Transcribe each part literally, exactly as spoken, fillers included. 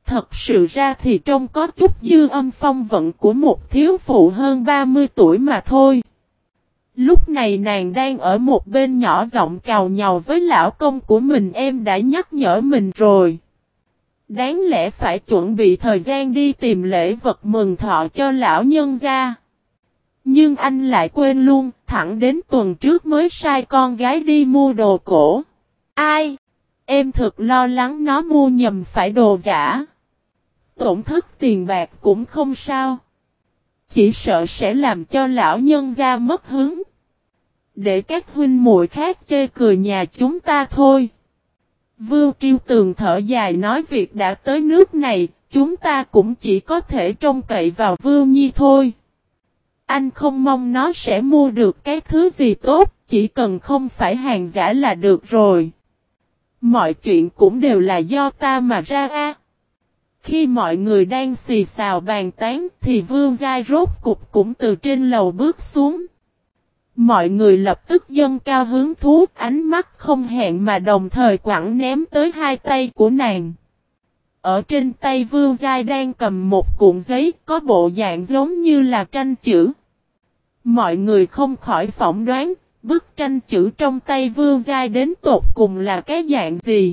Thật sự ra thì trông có chút dư âm phong vận của một thiếu phụ hơn ba mươi tuổi mà thôi. Lúc này nàng đang ở một bên nhỏ giọng càu nhàu với lão công của mình, em đã nhắc nhở mình rồi. Đáng lẽ phải chuẩn bị thời gian đi tìm lễ vật mừng thọ cho lão nhân gia. Nhưng anh lại quên luôn, thẳng đến tuần trước mới sai con gái đi mua đồ cổ. Ai? Em thực lo lắng nó mua nhầm phải đồ giả. Tổn thất tiền bạc cũng không sao. Chỉ sợ sẽ làm cho lão nhân gia mất hứng. Để các huynh muội khác chê cười nhà chúng ta thôi. Vưu Triêu Tường thở dài nói việc đã tới nước này, chúng ta cũng chỉ có thể trông cậy vào Vưu Nhi thôi. Anh không mong nó sẽ mua được cái thứ gì tốt, chỉ cần không phải hàng giả là được rồi. Mọi chuyện cũng đều là do ta mà ra a. Khi mọi người đang xì xào bàn tán thì Vương Giai rốt cục cũng từ trên lầu bước xuống. Mọi người lập tức dâng cao hứng thú, ánh mắt không hẹn mà đồng thời quẳng ném tới hai tay của nàng. Ở trên tay Vương Giai đang cầm một cuộn giấy có bộ dạng giống như là tranh chữ. Mọi người không khỏi phỏng đoán, bức tranh chữ trong tay Vương Giai đến tột cùng là cái dạng gì.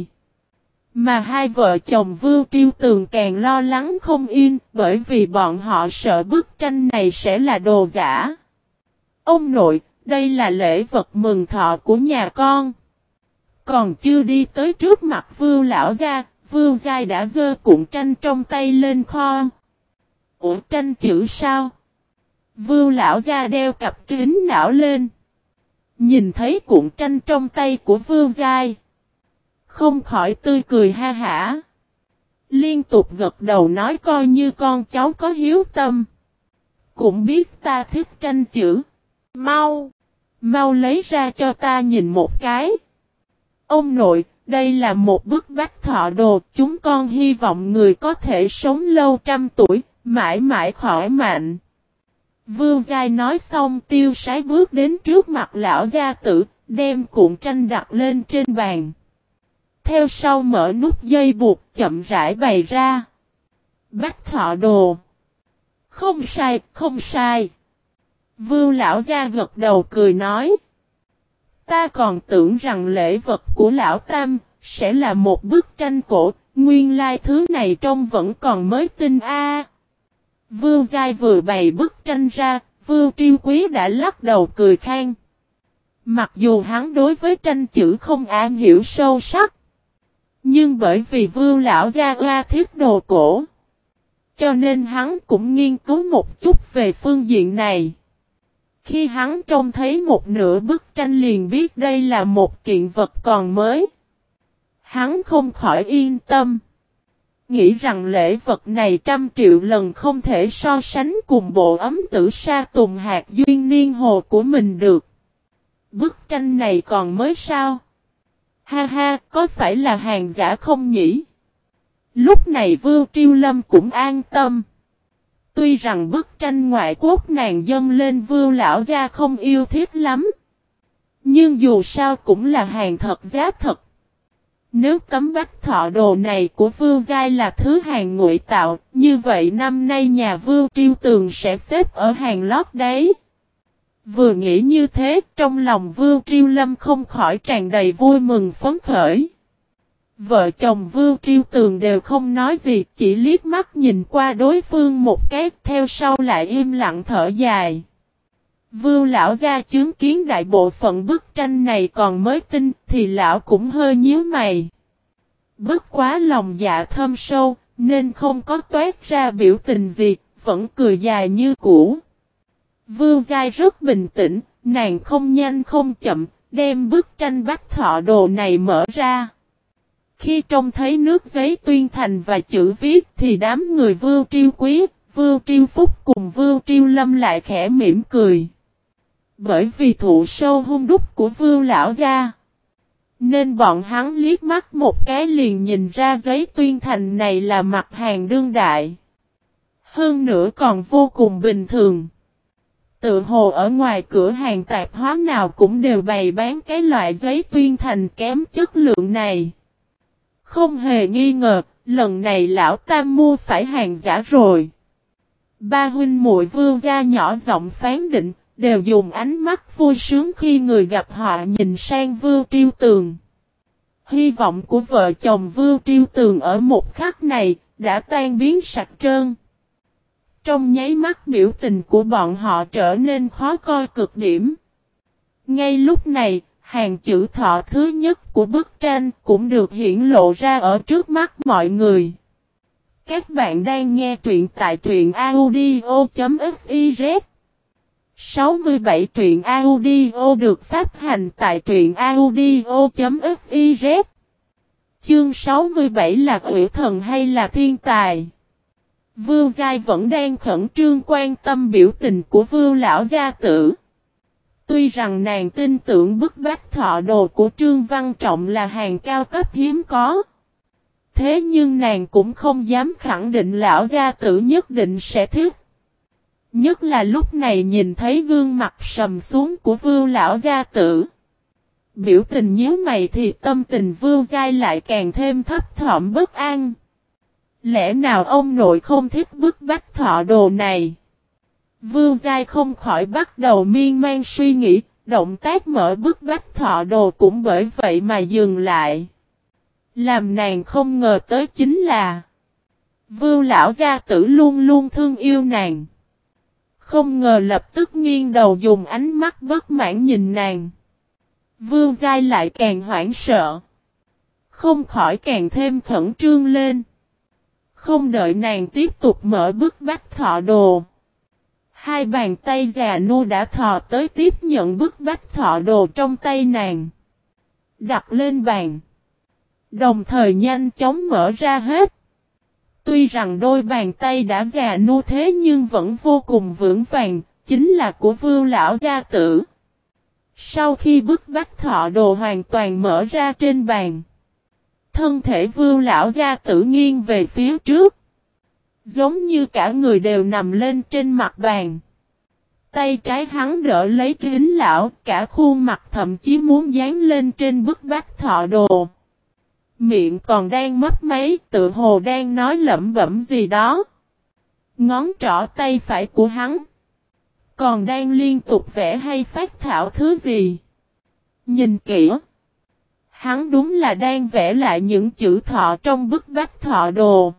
Mà hai vợ chồng Vưu Triêu Tường càng lo lắng không yên, bởi vì bọn họ sợ bức tranh này sẽ là đồ giả. Ông nội, đây là lễ vật mừng thọ của nhà con. Còn chưa đi tới trước mặt Vưu lão gia, Vưu Giai đã giơ cuộn tranh trong tay lên kho. Ủa, tranh chữ sao? Vưu lão gia đeo cặp kính não lên. Nhìn thấy cuộn tranh trong tay của Vưu Giai, không khỏi tươi cười ha hả. Liên tục gật đầu nói coi như con cháu có hiếu tâm. Cũng biết ta thích tranh chữ. Mau, mau lấy ra cho ta nhìn một cái. Ông nội, đây là một bức bách thọ đồ, chúng con hy vọng người có thể sống lâu trăm tuổi, mãi mãi khỏi mạnh. Vưu Giai nói xong tiêu sái bước đến trước mặt lão gia tử, đem cuộn tranh đặt lên trên bàn. Theo sau mở nút dây buộc chậm rãi bày ra. Bách thọ đồ. Không sai, không sai. Vưu lão gia gật đầu cười nói. Ta còn tưởng rằng lễ vật của lão Tam sẽ là một bức tranh cổ, nguyên lai thứ này trông vẫn còn mới tinh a. Vưu Giai vừa bày bức tranh ra, Vưu Triêu Quý đã lắc đầu cười khan. Mặc dù hắn đối với tranh chữ không am hiểu sâu sắc, nhưng bởi vì Vưu lão gia oa thiết đồ cổ, cho nên hắn cũng nghiên cứu một chút về phương diện này. Khi hắn trông thấy một nửa bức tranh liền biết đây là một kiện vật còn mới. Hắn không khỏi yên tâm. Nghĩ rằng lễ vật này trăm triệu lần không thể so sánh cùng bộ ấm tử sa tùng hạt duyên niên hồ của mình được. Bức tranh này còn mới sao? Ha ha, có phải là hàng giả không nhỉ? Lúc này Vưu Triêu Lâm cũng an tâm. Tuy rằng bức tranh ngoại quốc nàng dâng lên Vưu lão gia không yêu thích lắm. Nhưng dù sao cũng là hàng thật giá thật. Nếu tấm bách thọ đồ này của Vưu Giai là thứ hàng ngụy tạo, như vậy năm nay nhà Vưu Triêu Tường sẽ xếp ở hàng lót đấy. Vừa nghĩ như thế, trong lòng Vưu Triêu Lâm không khỏi tràn đầy vui mừng phấn khởi. Vợ chồng Vưu Triêu Tường đều không nói gì, chỉ liếc mắt nhìn qua đối phương một cái, theo sau lại im lặng thở dài. Vưu lão gia chứng kiến đại bộ phận bức tranh này còn mới tinh, thì lão cũng hơi nhíu mày. Bất quá lòng dạ thâm sâu, nên không có toát ra biểu tình gì, vẫn cười dài như cũ. Vưu Giai rất bình tĩnh, nàng không nhanh không chậm, đem bức tranh bách thọ đồ này mở ra. Khi trông thấy nước giấy tuyên thành và chữ viết thì đám người Vưu Triêu Quý, Vưu Triêu Phúc cùng Vưu Triêu Lâm lại khẽ mỉm cười. Bởi vì thụ sâu hung đúc của Vưu lão gia, nên bọn hắn liếc mắt một cái liền nhìn ra giấy tuyên thành này là mặt hàng đương đại. Hơn nữa còn vô cùng bình thường. Tự hồ ở ngoài cửa hàng tạp hóa nào cũng đều bày bán cái loại giấy tuyên thành kém chất lượng này. Không hề nghi ngờ, Lần này lão tam mua phải hàng giả rồi. Ba huynh muội Vưu gia nhỏ giọng phán định, đều dùng ánh mắt vui sướng khi người gặp họ nhìn sang Vưu Triêu Tường. Hy vọng của vợ chồng Vưu Triêu Tường ở một khắc này đã tan biến sạch trơn. Trong nháy mắt biểu tình của bọn họ trở nên khó coi cực điểm. Ngay lúc này, hàng chữ thọ thứ nhất của bức tranh cũng được hiển lộ ra ở trước mắt mọi người. Các bạn đang nghe truyện tại truyện audio.fiz. sáu mươi bảy truyện audio được phát hành tại truyện audio.fiz. Chương sáu mươi bảy là quỷ thần hay là thiên tài? Vưu Giai vẫn đang khẩn trương quan tâm biểu tình của Vưu lão gia tử. Tuy rằng nàng tin tưởng bức bách thọ đồ của Trương Văn Trọng là hàng cao cấp hiếm có. Thế nhưng nàng cũng không dám khẳng định lão gia tử nhất định sẽ thích. Nhất là lúc này nhìn thấy gương mặt sầm xuống của Vưu lão gia tử. Biểu tình nhíu mày thì tâm tình Vưu Giai lại càng thêm thấp thỏm bất an. Lẽ nào ông nội không thích bức bách thọ đồ này? Vưu Giai không khỏi bắt đầu miên man suy nghĩ, động tác mở bức bách thọ đồ cũng bởi vậy mà dừng lại. Làm nàng không ngờ tới chính là Vưu lão gia tử luôn luôn thương yêu nàng. Không ngờ lập tức nghiêng đầu dùng ánh mắt bất mãn nhìn nàng. Vưu Giai lại càng hoảng sợ. Không khỏi càng thêm khẩn trương lên. Không đợi nàng tiếp tục mở bức bách thọ đồ. Hai bàn tay già nua đã thò tới tiếp nhận bức bách thọ đồ trong tay nàng. Đặt lên bàn. Đồng thời nhanh chóng mở ra hết. Tuy rằng đôi bàn tay đã già nua thế nhưng vẫn vô cùng vững vàng, chính là của Vưu lão gia tử. Sau khi bức bách thọ đồ hoàn toàn mở ra trên bàn, thân thể Vưu lão gia tử nghiêng về phía trước, giống như cả người đều nằm lên trên mặt bàn. Tay trái hắn đỡ lấy kính lão, cả khuôn mặt thậm chí muốn dán lên trên bức bách thọ đồ. Miệng còn đang mấp máy, tự hồ đang nói lẩm bẩm gì đó. Ngón trỏ tay phải của hắn còn đang liên tục vẽ hay phác thảo thứ gì. Nhìn kỹ, hắn đúng là đang vẽ lại những chữ thọ trong bức bách thọ đồ.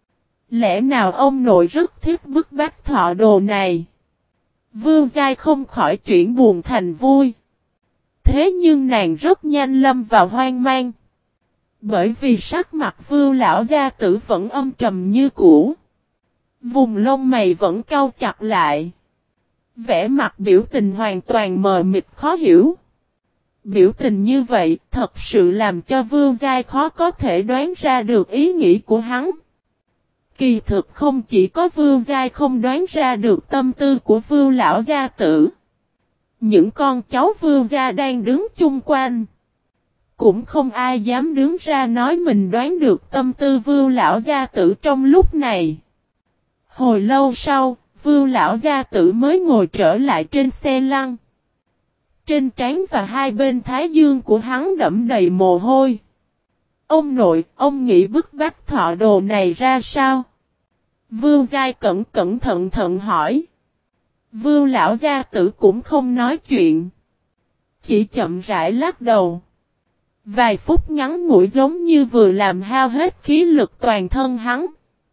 Lẽ nào ông nội rất thích bức bách thọ đồ này? Vưu Giai không khỏi chuyển buồn thành vui. Thế nhưng nàng rất nhanh lâm vào hoang mang. Bởi vì sắc mặt Vưu lão gia tử vẫn âm trầm như cũ. Vùng lông mày vẫn cau chặt lại. Vẻ mặt biểu tình hoàn toàn mờ mịt khó hiểu. Biểu tình như vậy thật sự làm cho Vưu Giai khó có thể đoán ra được ý nghĩ của hắn. Kỳ thực không chỉ có Vưu Giai không đoán ra được tâm tư của Vưu lão gia tử. Những con cháu Vưu gia đang đứng chung quanh, cũng không ai dám đứng ra nói mình đoán được tâm tư Vưu lão gia tử trong lúc này. Hồi lâu sau, Vưu lão gia tử mới ngồi trở lại trên xe lăn. Trên trán và hai bên thái dương của hắn đẫm đầy mồ hôi. Ông nội, ông nghĩ bức bách thọ đồ này ra sao? Vưu Giai cẩn cẩn thận thận hỏi. Vưu lão gia tử cũng không nói chuyện, chỉ chậm rãi lắc đầu. Vài phút ngắn ngủi giống như vừa làm hao hết khí lực toàn thân hắn.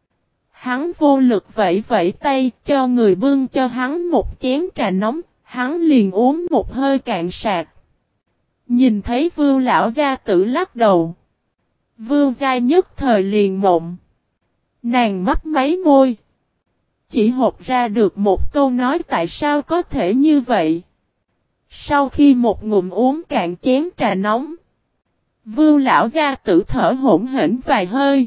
Hắn vô lực vẫy vẫy tay cho người bưng cho hắn một chén trà nóng, hắn liền uống một hơi cạn sạc. Nhìn thấy Vưu lão gia tử lắc đầu, Vưu Giai nhất thời liền mộng. Nàng mấp máy môi, chỉ hột ra được một câu nói tại sao có thể như vậy. Sau khi một ngụm uống cạn chén trà nóng, Vưu lão gia tử thở hổn hển vài hơi.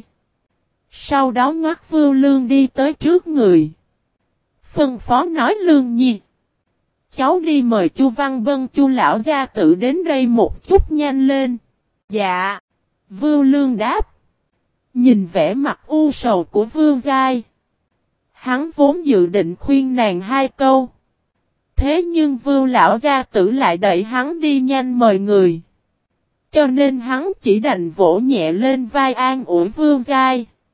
Sau đó ngoắt Vưu Lương đi tới trước người. Phân phó nói: Lương Nhi, cháu đi mời Chu Văn Bân Chu lão gia tử đến đây một chút nhanh lên. Dạ. Vưu Lương đáp. Nhìn vẻ mặt u sầu của Vưu Giai, hắn vốn dự định khuyên nàng hai câu. Thế nhưng Vưu lão gia tử lại đẩy hắn đi nhanh mời người. Cho nên hắn chỉ đành vỗ nhẹ lên vai an ủi Vưu Giai.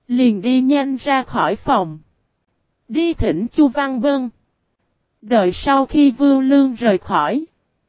Liền đi nhanh ra khỏi phòng. Đi thỉnh Chu Văn Bân. Đợi sau khi Vưu Lương rời khỏi.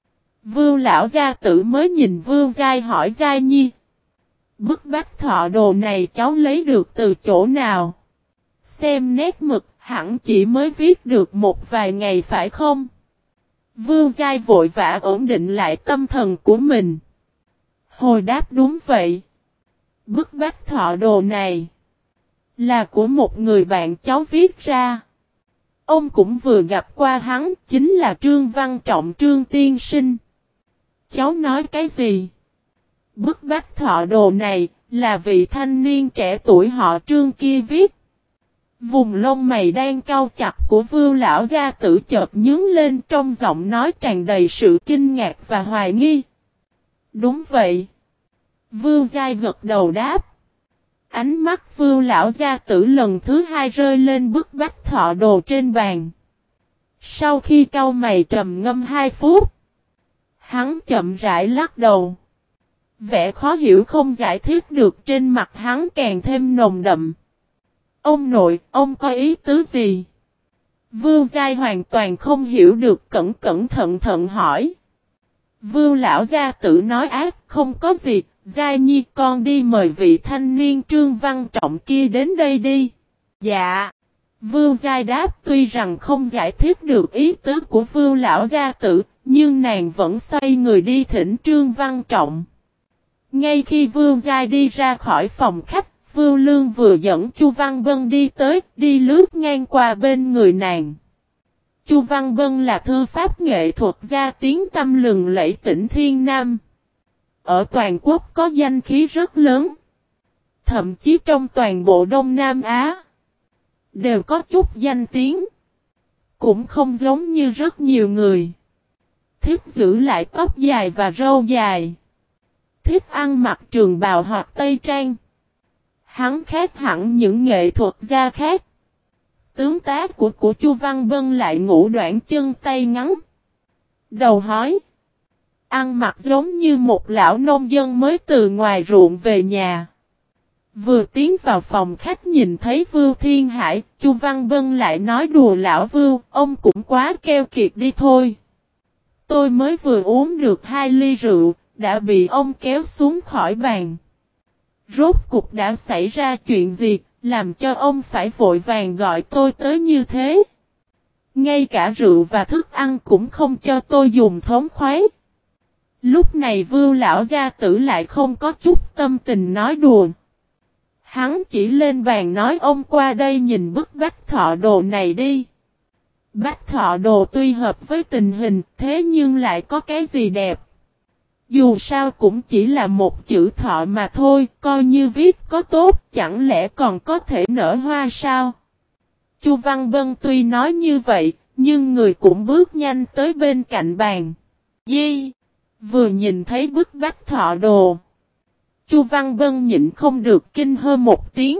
Vưu lão gia tử mới nhìn Vưu Giai hỏi Giai Nhi. Bức bách thọ đồ này cháu lấy được từ chỗ nào? Xem nét mực hẳn chỉ mới viết được một vài ngày phải không? Vưu Giai vội vã ổn định lại tâm thần của mình. Hồi đáp đúng vậy. Bức bách thọ đồ này là của một người bạn cháu viết ra. Ông cũng vừa gặp qua hắn, chính là Trương Văn Trọng Trương Tiên Sinh. Cháu nói cái gì? Bức bách thọ đồ này là vị thanh niên trẻ tuổi họ Trương kia viết. Vùng lông mày đang cau chặt của Vưu lão gia tử chợt nhướng lên, trong giọng nói tràn đầy sự kinh ngạc và hoài nghi. Đúng vậy. Vưu Giai gật đầu đáp. Ánh mắt Vưu lão gia tử lần thứ hai rơi lên bức bách thọ đồ trên bàn. Sau khi cau mày trầm ngâm hai phút, hắn chậm rãi lắc đầu. Vẻ khó hiểu không giải thích được trên mặt hắn càng thêm nồng đậm. Ông nội, ông có ý tứ gì? Vưu Giai hoàn toàn không hiểu được, cẩn cẩn thận thận hỏi. Vưu lão gia tử nói ác, không có gì, Giai Nhi con đi mời vị thanh niên Trương Văn Trọng kia đến đây đi. Dạ. Vưu Giai đáp, tuy rằng không giải thích được ý tứ của Vưu lão gia tử, nhưng nàng vẫn xoay người đi thỉnh Trương Văn Trọng. Ngay khi Vưu Giai đi ra khỏi phòng khách, Vưu Lương vừa dẫn Chu Văn Bân đi tới, đi lướt ngang qua bên người nàng. Chu Văn Bân là thư pháp nghệ thuật gia tiếng tăm lừng lẫy tỉnh Thiên Nam. Ở toàn quốc có danh khí rất lớn. Thậm chí trong toàn bộ Đông Nam Á đều có chút danh tiếng. Cũng không giống như rất nhiều người thích giữ lại tóc dài và râu dài, thích ăn mặc trường bào hoặc tây trang. Hắn khác hẳn những nghệ thuật gia khác. Tướng tá của của Chu Văn Bân lại ngủ đoạn chân tay ngắn, đầu hói, ăn mặc giống như một lão nông dân mới từ ngoài ruộng về nhà. Vừa tiến vào phòng khách nhìn thấy Vưu Thiên Hải, Chu Văn Bân lại nói đùa lão Vưu, ông cũng quá keo kiệt đi thôi. Tôi mới vừa uống được hai ly rượu, đã bị ông kéo xuống khỏi bàn. Rốt cục đã xảy ra chuyện gì, làm cho ông phải vội vàng gọi tôi tới như thế? Ngay cả rượu và thức ăn cũng không cho tôi dùng thống khoái. Lúc này Vưu lão gia tử lại không có chút tâm tình nói đùa. Hắn chỉ lên bàn nói ông qua đây nhìn bức bách thọ đồ này đi. Bách thọ đồ tuy hợp với tình hình, thế nhưng lại có cái gì đẹp? Dù sao cũng chỉ là một chữ thọ mà thôi, coi như viết có tốt, chẳng lẽ còn có thể nở hoa sao? Chu Văn Bân tuy nói như vậy, nhưng người cũng bước nhanh tới bên cạnh bàn. Di! Vừa nhìn thấy bức bách thọ đồ, Chu Văn Bân nhịn không được kinh hơ một tiếng.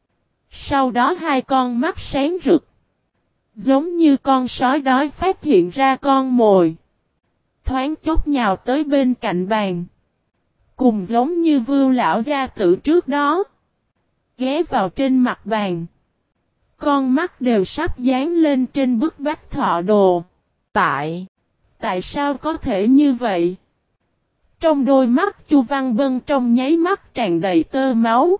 Sau đó hai con mắt sáng rực, giống như con sói đói phát hiện ra con mồi, thoáng chốc nhào tới bên cạnh bàn. Cùng giống như Vưu lão gia tử trước đó, ghé vào trên mặt bàn. Con mắt đều sắp dán lên trên bức bách thọ đồ. Tại, tại sao có thể như vậy? Trong đôi mắt Chu Văn Bân trong nháy mắt tràn đầy tơ máu.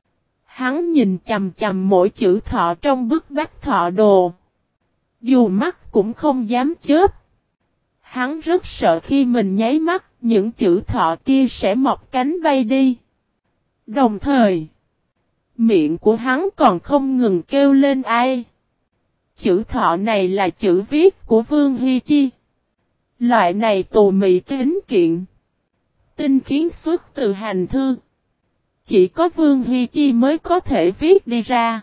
Hắn nhìn chằm chằm mỗi chữ thọ trong bức bách thọ đồ. Dù mắt cũng không dám chớp. Hắn rất sợ khi mình nháy mắt, những chữ thọ kia sẽ mọc cánh bay đi. Đồng thời, miệng của hắn còn không ngừng kêu lên ai. Chữ thọ này là chữ viết của Vương Hy Chi. Loại này tù mị kính kiện, tinh khiến xuất từ hành thư. Chỉ có Vương Hy Chi mới có thể viết đi ra.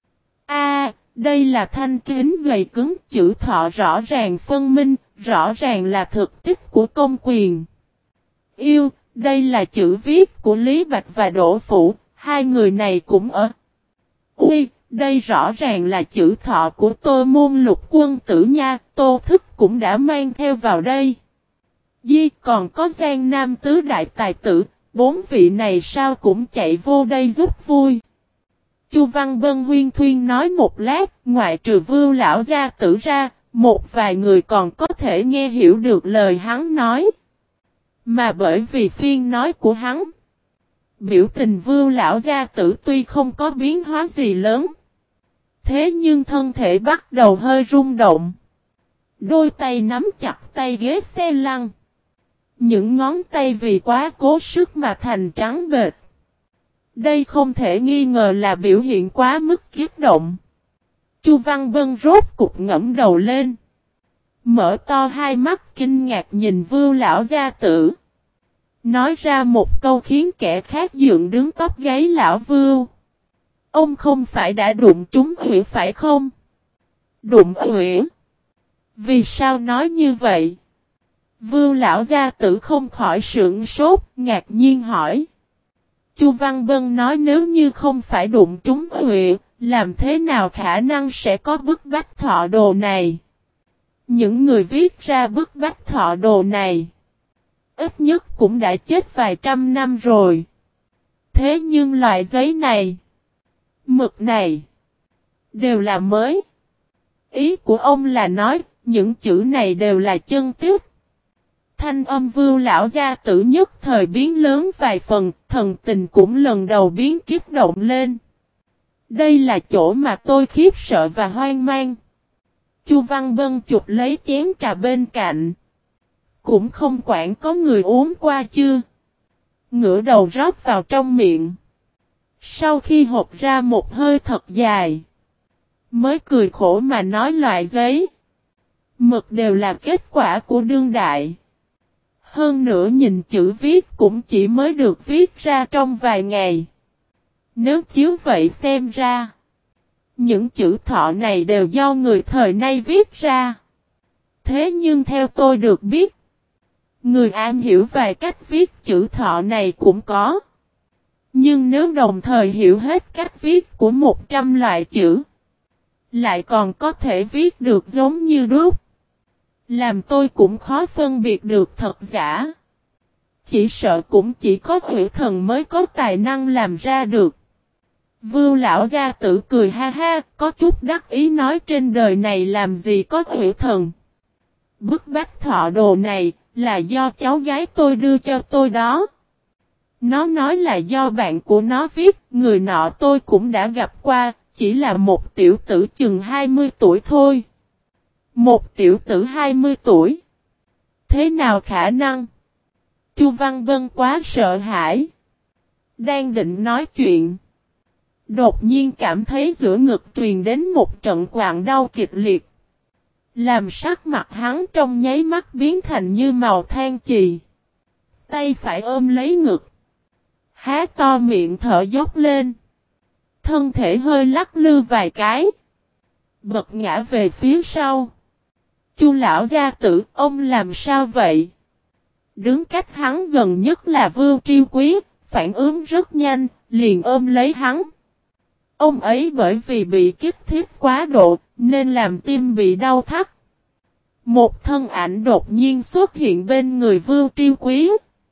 A, đây là thanh kính gầy cứng, chữ thọ rõ ràng phân minh, rõ ràng là thực tích của công quyền. Yêu, đây là chữ viết của Lý Bạch và Đỗ Phủ, hai người này cũng ở. Ui, đây rõ ràng là chữ thọ của Tô Môn Lục quân tử nha, Tô Thức cũng đã mang theo vào đây. Di, còn có Giang Nam tứ đại tài tử, bốn vị này sao cũng chạy vô đây giúp vui. Chu Văn Bân huyên thuyên nói một lát, ngoại trừ Vưu lão gia tử ra, một vài người còn có thể nghe hiểu được lời hắn nói. Mà bởi vì phiên nói của hắn, biểu tình Vưu lão gia tử tuy không có biến hóa gì lớn, thế nhưng thân thể bắt đầu hơi rung động. Đôi tay nắm chặt tay ghế xe lăn. Những ngón tay vì quá cố sức mà thành trắng bệch. Đây không thể nghi ngờ là biểu hiện quá mức kích động. Chu Văn Bân rốt cục ngẫm đầu lên. Mở to hai mắt kinh ngạc nhìn Vưu lão gia tử. Nói ra một câu khiến kẻ khác dựng đứng tóc gáy lão Vưu. Ông không phải đã đụng trúng Ủy phải không? Đụng Ủy? Vì sao nói như vậy? Vưu lão gia tử không khỏi sửng sốt, ngạc nhiên hỏi. Chu Văn Bân nói nếu như không phải đụng trúng Ủy, làm thế nào khả năng sẽ có bức bách thọ đồ này? Những người viết ra bức bách thọ đồ này, ít nhất cũng đã chết vài trăm năm rồi. Thế nhưng loại giấy này, mực này, đều là mới. Ý của ông là nói, những chữ này đều là chân tiếp. Thanh âm Vưu lão gia tử nhất thời biến lớn vài phần, thần tình cũng lần đầu biến kích động lên. Đây là chỗ mà tôi khiếp sợ và hoang mang. Chu Văn Bân chụp lấy chén trà bên cạnh. Cũng không quản có người uống qua chưa. Ngửa đầu rót vào trong miệng. Sau khi hộp ra một hơi thật dài, mới cười khổ mà nói loại giấy, mực đều là kết quả của đương đại. Hơn nữa nhìn chữ viết cũng chỉ mới được viết ra trong vài ngày. Nếu chiếu vậy xem ra, những chữ thọ này đều do người thời nay viết ra. Thế nhưng theo tôi được biết, người am hiểu vài cách viết chữ thọ này cũng có. Nhưng nếu đồng thời hiểu hết cách viết của một trăm loại chữ, lại còn có thể viết được giống như đúc, làm tôi cũng khó phân biệt được thật giả. Chỉ sợ cũng chỉ có Hủy thần mới có tài năng làm ra được. Vưu lão gia tử cười ha ha, có chút đắc ý nói trên đời này làm gì có Hủy thần. Bức bách thọ đồ này là do cháu gái tôi đưa cho tôi đó. Nó nói là do bạn của nó viết, người nọ tôi cũng đã gặp qua, chỉ là một tiểu tử chừng hai mươi tuổi thôi. Một tiểu tử hai mươi tuổi? Thế nào khả năng? Chu Văn Bân quá sợ hãi. Đang định nói chuyện, đột nhiên cảm thấy giữa ngực truyền đến một trận quặn đau kịch liệt. Làm sắc mặt hắn trong nháy mắt biến thành như màu than chì. Tay phải ôm lấy ngực, há to miệng thở dốc lên. Thân thể hơi lắc lư vài cái, bật ngã về phía sau. Chu lão gia tử, ông làm sao vậy? Đứng cách hắn gần nhất là Vưu Triêu Quý, phản ứng rất nhanh, liền ôm lấy hắn. Ông ấy bởi vì bị kích thích quá độ, nên làm tim bị đau thắt. Một thân ảnh đột nhiên xuất hiện bên người Vưu Triêu Quý.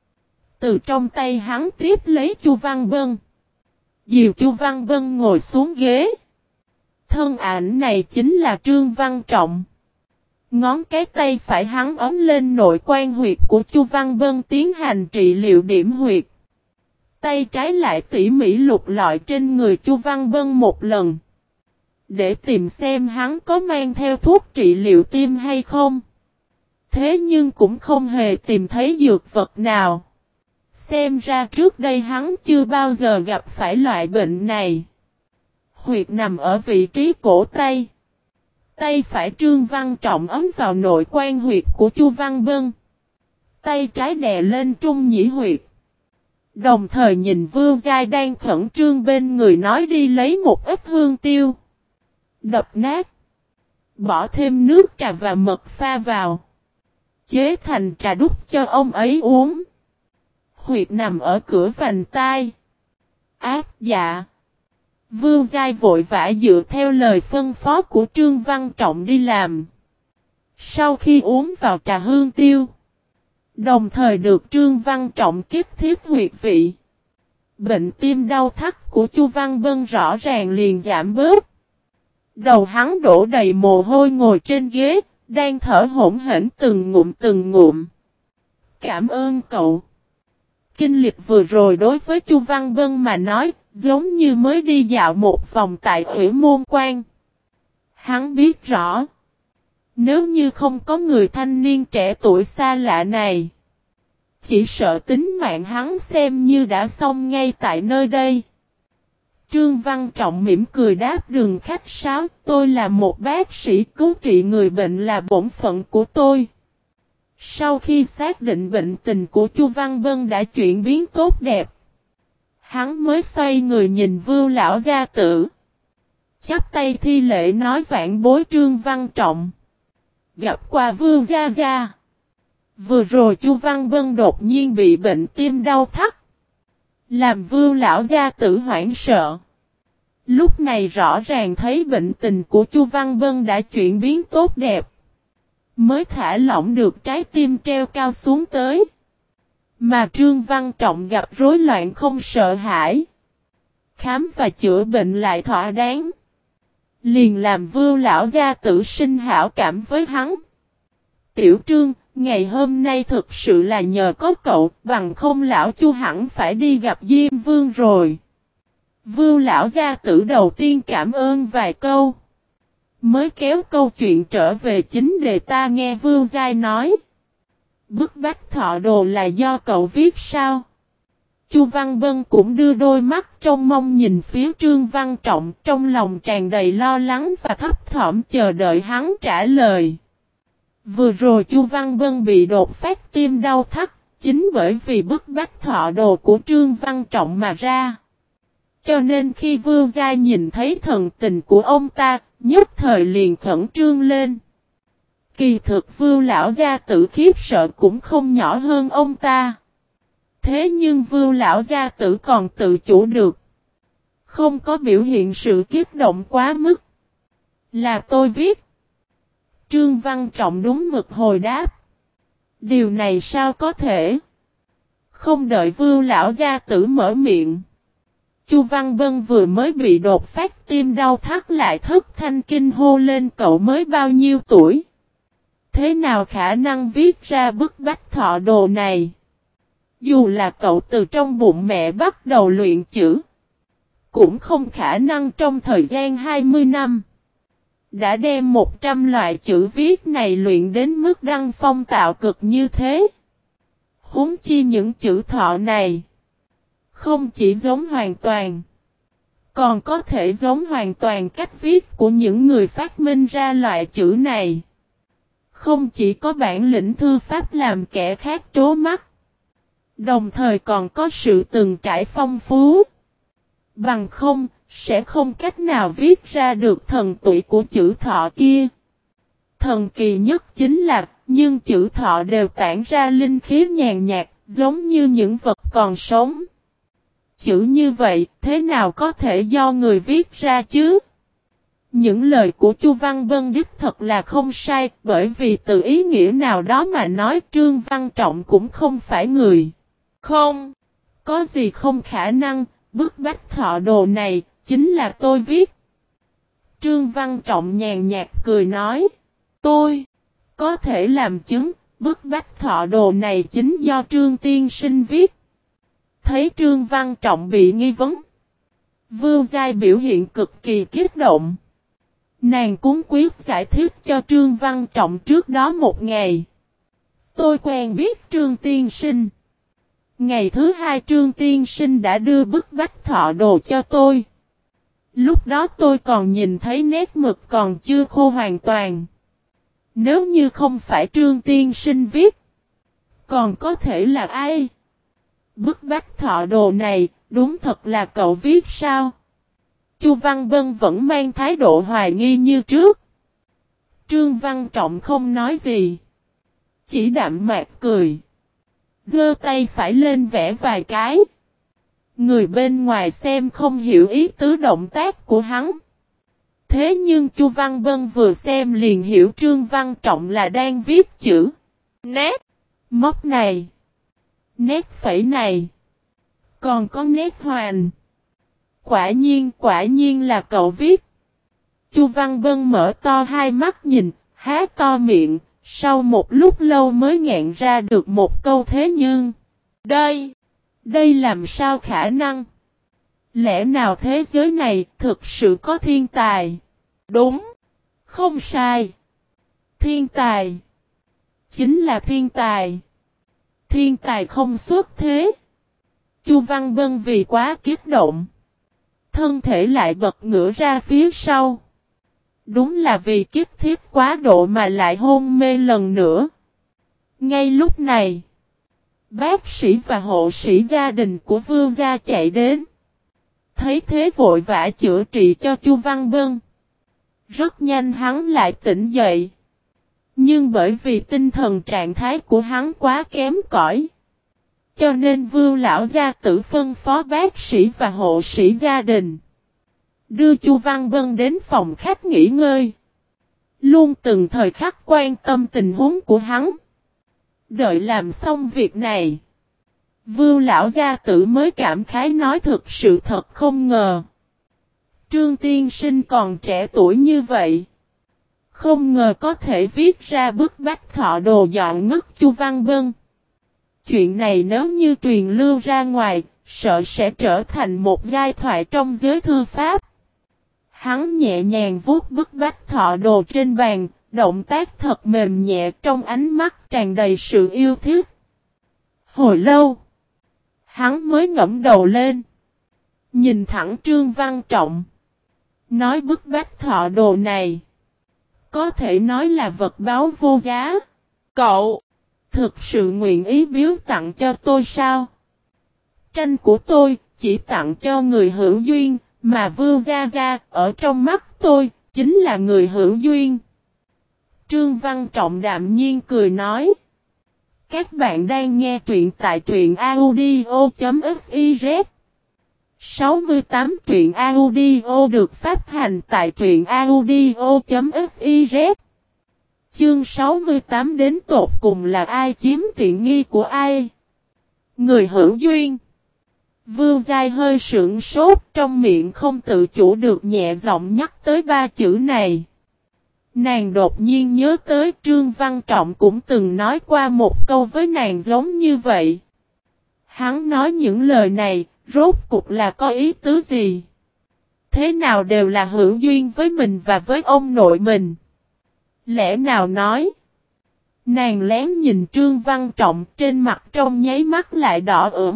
Từ trong tay hắn tiếp lấy Chu Văn Bân. Dìu Chu Văn Bân ngồi xuống ghế. Thân ảnh này chính là Trương Văn Trọng. Ngón cái tay phải hắn ấm lên nội quan huyệt của Chu Văn Bân tiến hành trị liệu điểm huyệt. Tay trái lại tỉ mỉ lục lọi trên người Chu Văn Bân một lần. Để tìm xem hắn có mang theo thuốc trị liệu tim hay không. Thế nhưng cũng không hề tìm thấy dược vật nào. Xem ra trước đây hắn chưa bao giờ gặp phải loại bệnh này. Huyệt nằm ở vị trí cổ tay. Tay phải Trương Văn Trọng ấm vào nội quan huyệt của Chu Văn Bân. Tay trái đè lên trung nhĩ huyệt. Đồng thời nhìn Vưu Giai đang khẩn trương bên người nói đi lấy một ít hương tiêu. Đập nát. Bỏ thêm nước trà và mật pha vào. Chế thành trà đút cho ông ấy uống. Huyệt nằm ở cửa vành tai. Ác dạ. Vưu Giai vội vã dựa theo lời phân phó của Trương Văn Trọng đi làm. Sau khi uống vào trà hương tiêu, đồng thời được Trương Văn Trọng kích thiết huyệt vị. Bệnh tim đau thắt của Chu Văn Bân rõ ràng liền giảm bớt. Đầu hắn đổ đầy mồ hôi ngồi trên ghế, đang thở hổn hển từng ngụm từng ngụm. Cảm ơn cậu. Kinh lịch vừa rồi đối với Chu Văn Bân mà nói, giống như mới đi dạo một vòng tại Ủy Môn Quan. Hắn biết rõ, nếu như không có người thanh niên trẻ tuổi xa lạ này, chỉ sợ tính mạng hắn xem như đã xong ngay tại nơi đây. Trương Văn Trọng mỉm cười đáp đừng khách sáo, tôi là một bác sĩ cứu trị người bệnh là bổn phận của tôi. Sau khi xác định bệnh tình của Chu Văn Bân đã chuyển biến tốt đẹp, hắn mới xoay người nhìn Vưu lão gia tử. Chắp tay thi lễ nói vãn bối Trương Văn Trọng. Gặp qua Vưu gia gia. Vừa rồi Chu Văn Bân đột nhiên bị bệnh tim đau thắt, làm Vưu lão gia tử hoảng sợ. Lúc này rõ ràng thấy bệnh tình của Chu Văn Bân đã chuyển biến tốt đẹp, mới thả lỏng được trái tim treo cao xuống tới. Mà Trương Văn Trọng gặp rối loạn không sợ hãi, khám và chữa bệnh lại thỏa đáng, liền làm Vưu lão gia tử sinh hảo cảm với hắn. Tiểu Trương, ngày hôm nay thực sự là nhờ có cậu, bằng không lão Chu hẳn phải đi gặp Diêm Vương rồi. Vưu lão gia tử đầu tiên cảm ơn vài câu, mới kéo câu chuyện trở về chính đề ta nghe Vưu Giai nói. Bức bách thọ đồ là do cậu viết sao? Chu Văn Bân cũng đưa đôi mắt trông mong nhìn phía Trương Văn Trọng, trong lòng tràn đầy lo lắng và thấp thỏm chờ đợi hắn trả lời. Vừa rồi Chu Văn Bân bị đột phát tim đau thắt, chính bởi vì bức bách thọ đồ của Trương Văn Trọng mà ra. Cho nên khi Vưu Gia nhìn thấy thần tình của ông ta, nhất thời liền khẩn trương lên. Kỳ thực Vưu lão gia tử khiếp sợ cũng không nhỏ hơn ông ta. Thế nhưng Vưu lão gia tử còn tự chủ được, không có biểu hiện sự kích động quá mức. Là tôi viết. Trương Văn Trọng đúng mực hồi đáp. Điều này sao có thể? Không đợi Vưu lão gia tử mở miệng, Chu Văn Bân vừa mới bị đột phát tim đau thắt lại thất thanh kinh hô lên cậu mới bao nhiêu tuổi? Thế nào khả năng viết ra bức bách thọ đồ này? Dù là cậu từ trong bụng mẹ bắt đầu luyện chữ, cũng không khả năng trong thời gian hai mươi năm đã đem một trăm loại chữ viết này luyện đến mức đăng phong tạo cực như thế. Huống chi những chữ thọ này không chỉ giống hoàn toàn, còn có thể giống hoàn toàn cách viết của những người phát minh ra loại chữ này. Không chỉ có bản lĩnh thư pháp làm kẻ khác trố mắt, đồng thời còn có sự từng trải phong phú. Bằng không, sẽ không cách nào viết ra được thần tụy của chữ thọ kia. Thần kỳ nhất chính là, nhưng chữ thọ đều tản ra linh khí nhàn nhạt, giống như những vật còn sống. Chữ như vậy, thế nào có thể do người viết ra chứ? Những lời của Chu Văn Bân đích thật là không sai, bởi vì từ ý nghĩa nào đó mà nói Trương Văn Trọng cũng không phải người. Không, có gì không khả năng, bức bách thọ đồ này, chính là tôi viết. Trương Văn Trọng nhàn nhạt cười nói, tôi có thể làm chứng, bức bách thọ đồ này chính do Trương Tiên Sinh viết. Thấy Trương Văn Trọng bị nghi vấn, Vưu Giai biểu hiện cực kỳ kích động. Nàng cuống quyết giải thích cho Trương Văn Trọng trước đó một ngày. Tôi quen biết Trương Tiên Sinh. Ngày thứ hai Trương Tiên Sinh đã đưa bức bách thọ đồ cho tôi. Lúc đó tôi còn nhìn thấy nét mực còn chưa khô hoàn toàn. Nếu như không phải Trương Tiên Sinh viết, còn có thể là ai? Bức bách thọ đồ này, đúng thật là cậu viết sao? Chu Văn Bân vẫn mang thái độ hoài nghi như trước. Trương Văn Trọng không nói gì, chỉ đạm mạc cười, giơ tay phải lên vẽ vài cái. Người bên ngoài xem không hiểu ý tứ động tác của hắn. Thế nhưng Chu Văn Bân vừa xem liền hiểu Trương Văn Trọng là đang viết chữ. Nét, móc này, nét phẩy này, Còn có nét hoàn. Quả nhiên, quả nhiên là cậu viết. Chu Văn Bân mở to hai mắt nhìn, há to miệng, sau một lúc lâu mới ngạn ra được một câu thế nhưng. Đây, đây làm sao khả năng? Lẽ nào thế giới này thực sự có thiên tài? Đúng, không sai. Thiên tài. Chính là thiên tài. Thiên tài không xuất thế. Chu Văn Bân vì quá kích động. Thân thể lại bật ngửa ra phía sau. Đúng là vì kích thiết quá độ mà lại hôn mê lần nữa. Ngay lúc này, bác sĩ và hộ sĩ gia đình của Vương gia chạy đến. Thấy thế vội vã chữa trị cho Chu Văn Bân. Rất nhanh hắn lại tỉnh dậy. Nhưng bởi vì tinh thần trạng thái của hắn quá kém cỏi, cho nên Vương lão gia tử phân phó bác sĩ và hộ sĩ gia đình đưa Chu Văn Bân đến phòng khách nghỉ ngơi. Luôn từng thời khắc quan tâm tình huống của hắn. Đợi làm xong việc này, Vương lão gia tử mới cảm khái nói thực sự thật không ngờ. Trương tiên sinh còn trẻ tuổi như vậy. Không ngờ có thể viết ra bức bách thọ đồ dọn ngất Chu Văn Bân. Chuyện này nếu như truyền lưu ra ngoài, sợ sẽ trở thành một giai thoại trong giới thư pháp. Hắn nhẹ nhàng vuốt bức bách thọ đồ trên bàn, động tác thật mềm nhẹ trong ánh mắt tràn đầy sự yêu thích. Hồi lâu, hắn mới ngẫm đầu lên, nhìn thẳng Trương Văn Trọng, nói bức bách thọ đồ này có thể nói là vật báu vô giá. Cậu thực sự nguyện ý biếu tặng cho tôi sao? Tranh của tôi chỉ tặng cho người hữu duyên, mà Vương gia gia ở trong mắt tôi chính là người hữu duyên. Trương Văn Trọng đạm nhiên cười nói. Các bạn đang nghe truyện tại truyện audio.fiz. sáu mươi tám truyện audio được phát hành tại truyện audio.fiz. Chương sáu mươi tám đến tột cùng là ai chiếm tiện nghi của ai? Người hữu duyên. Vương Giai hơi sững sốt, trong miệng không tự chủ được nhẹ giọng nhắc tới ba chữ này. Nàng đột nhiên nhớ tới Trương Văn Trọng cũng từng nói qua một câu với nàng giống như vậy. Hắn nói những lời này, rốt cục là có ý tứ gì? Thế nào đều là hữu duyên với mình và với ông nội mình. Lẽ nào nói? Nàng lén nhìn Trương Văn Trọng, trên mặt trong nháy mắt lại đỏ ửng.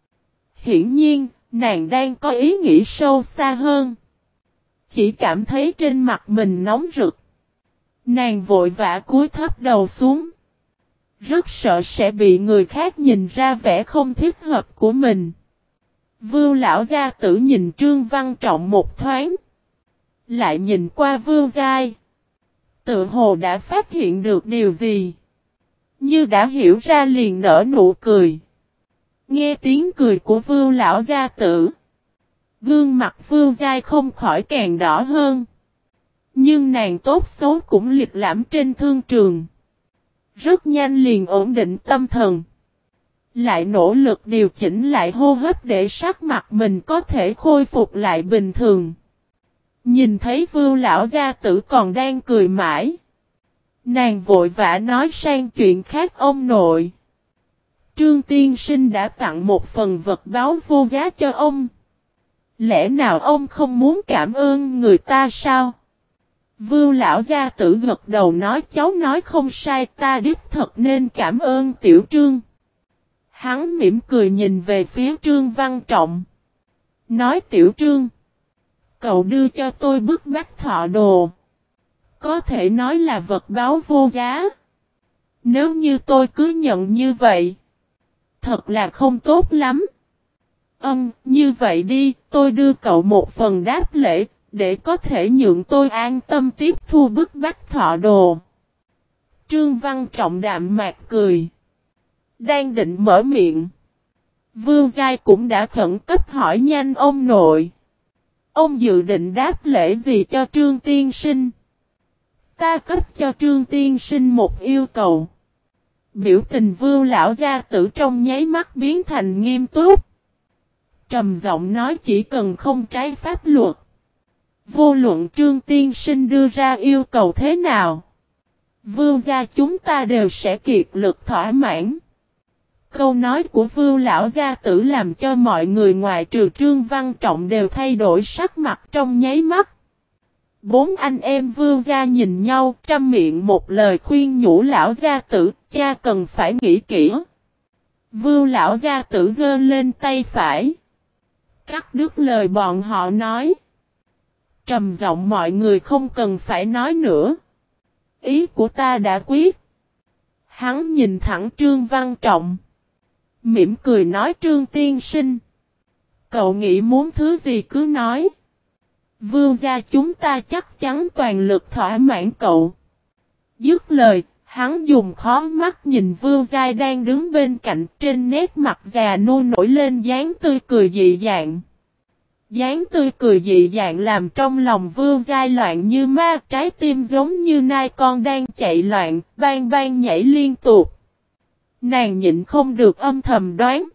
Hiển nhiên, nàng đang có ý nghĩ sâu xa hơn. Chỉ cảm thấy trên mặt mình nóng rực. Nàng vội vã cúi thấp đầu xuống. Rất sợ sẽ bị người khác nhìn ra vẻ không thích hợp của mình. Vương lão gia tử nhìn Trương Văn Trọng một thoáng. Lại nhìn qua Vương Giai. Tự hồ đã phát hiện được điều gì. Như đã hiểu ra liền nở nụ cười. Nghe tiếng cười của Vương lão gia tử. Gương mặt Vương Giai không khỏi càng đỏ hơn. Nhưng nàng tốt xấu cũng liệt lãm trên thương trường. Rất nhanh liền ổn định tâm thần. Lại nỗ lực điều chỉnh lại hô hấp để sắc mặt mình có thể khôi phục lại bình thường. Nhìn thấy Vương lão gia tử còn đang cười mãi. Nàng vội vã nói sang chuyện khác ông nội. Trương tiên sinh đã tặng một phần vật báu vô giá cho ông. Lẽ nào ông không muốn cảm ơn người ta sao? Vương lão gia tử gật đầu nói cháu nói không sai, ta đích thật nên cảm ơn tiểu Trương. Hắn mỉm cười nhìn về phía Trương Văn Trọng. Nói tiểu Trương. Cậu đưa cho tôi bức bách thọ đồ. Có thể nói là vật báu vô giá. Nếu như tôi cứ nhận như vậy. Thật là không tốt lắm. Ừm, như vậy đi, tôi đưa cậu một phần đáp lễ. Để có thể nhượng tôi an tâm tiếp thu bức bách thọ đồ. Trương Văn Trọng đạm mạc cười. Đang định mở miệng. Vương Giai cũng đã khẩn cấp hỏi nhanh ông nội. Ông dự định đáp lễ gì cho Trương tiên sinh? Ta cấp cho Trương tiên sinh một yêu cầu. Biểu tình Vương lão gia tử trong nháy mắt biến thành nghiêm túc. trầm giọng nói chỉ cần không trái pháp luật. Vô luận Trương tiên sinh đưa ra yêu cầu thế nào, Vưu gia chúng ta đều sẽ kiệt lực thỏa mãn. Câu nói của Vưu lão gia tử làm cho mọi người ngoài trừ Trương Văn Trọng đều thay đổi sắc mặt trong nháy mắt. Bốn anh em Vưu gia nhìn nhau, trăm miệng một lời khuyên nhủ lão gia tử, cha cần phải nghĩ kỹ. Vưu lão gia tử giơ lên tay phải, cắt đứt lời bọn họ nói. Trầm giọng mọi người không cần phải nói nữa. Ý của ta đã quyết. Hắn nhìn thẳng Trương Văn Trọng, mỉm cười nói Trương tiên sinh, cậu nghĩ muốn thứ gì cứ nói. Vưu gia chúng ta chắc chắn toàn lực thỏa mãn cậu. Dứt lời, hắn dùng khó mắt nhìn Vưu Giai đang đứng bên cạnh, trên nét mặt già nua nổi lên dáng tươi cười dị dạng. Dáng tươi cười dị dạng làm trong lòng Vưu Giai loạn như ma, trái tim giống như nai con đang chạy loạn, bang bang nhảy liên tục. Nàng nhịn không được âm thầm đoán.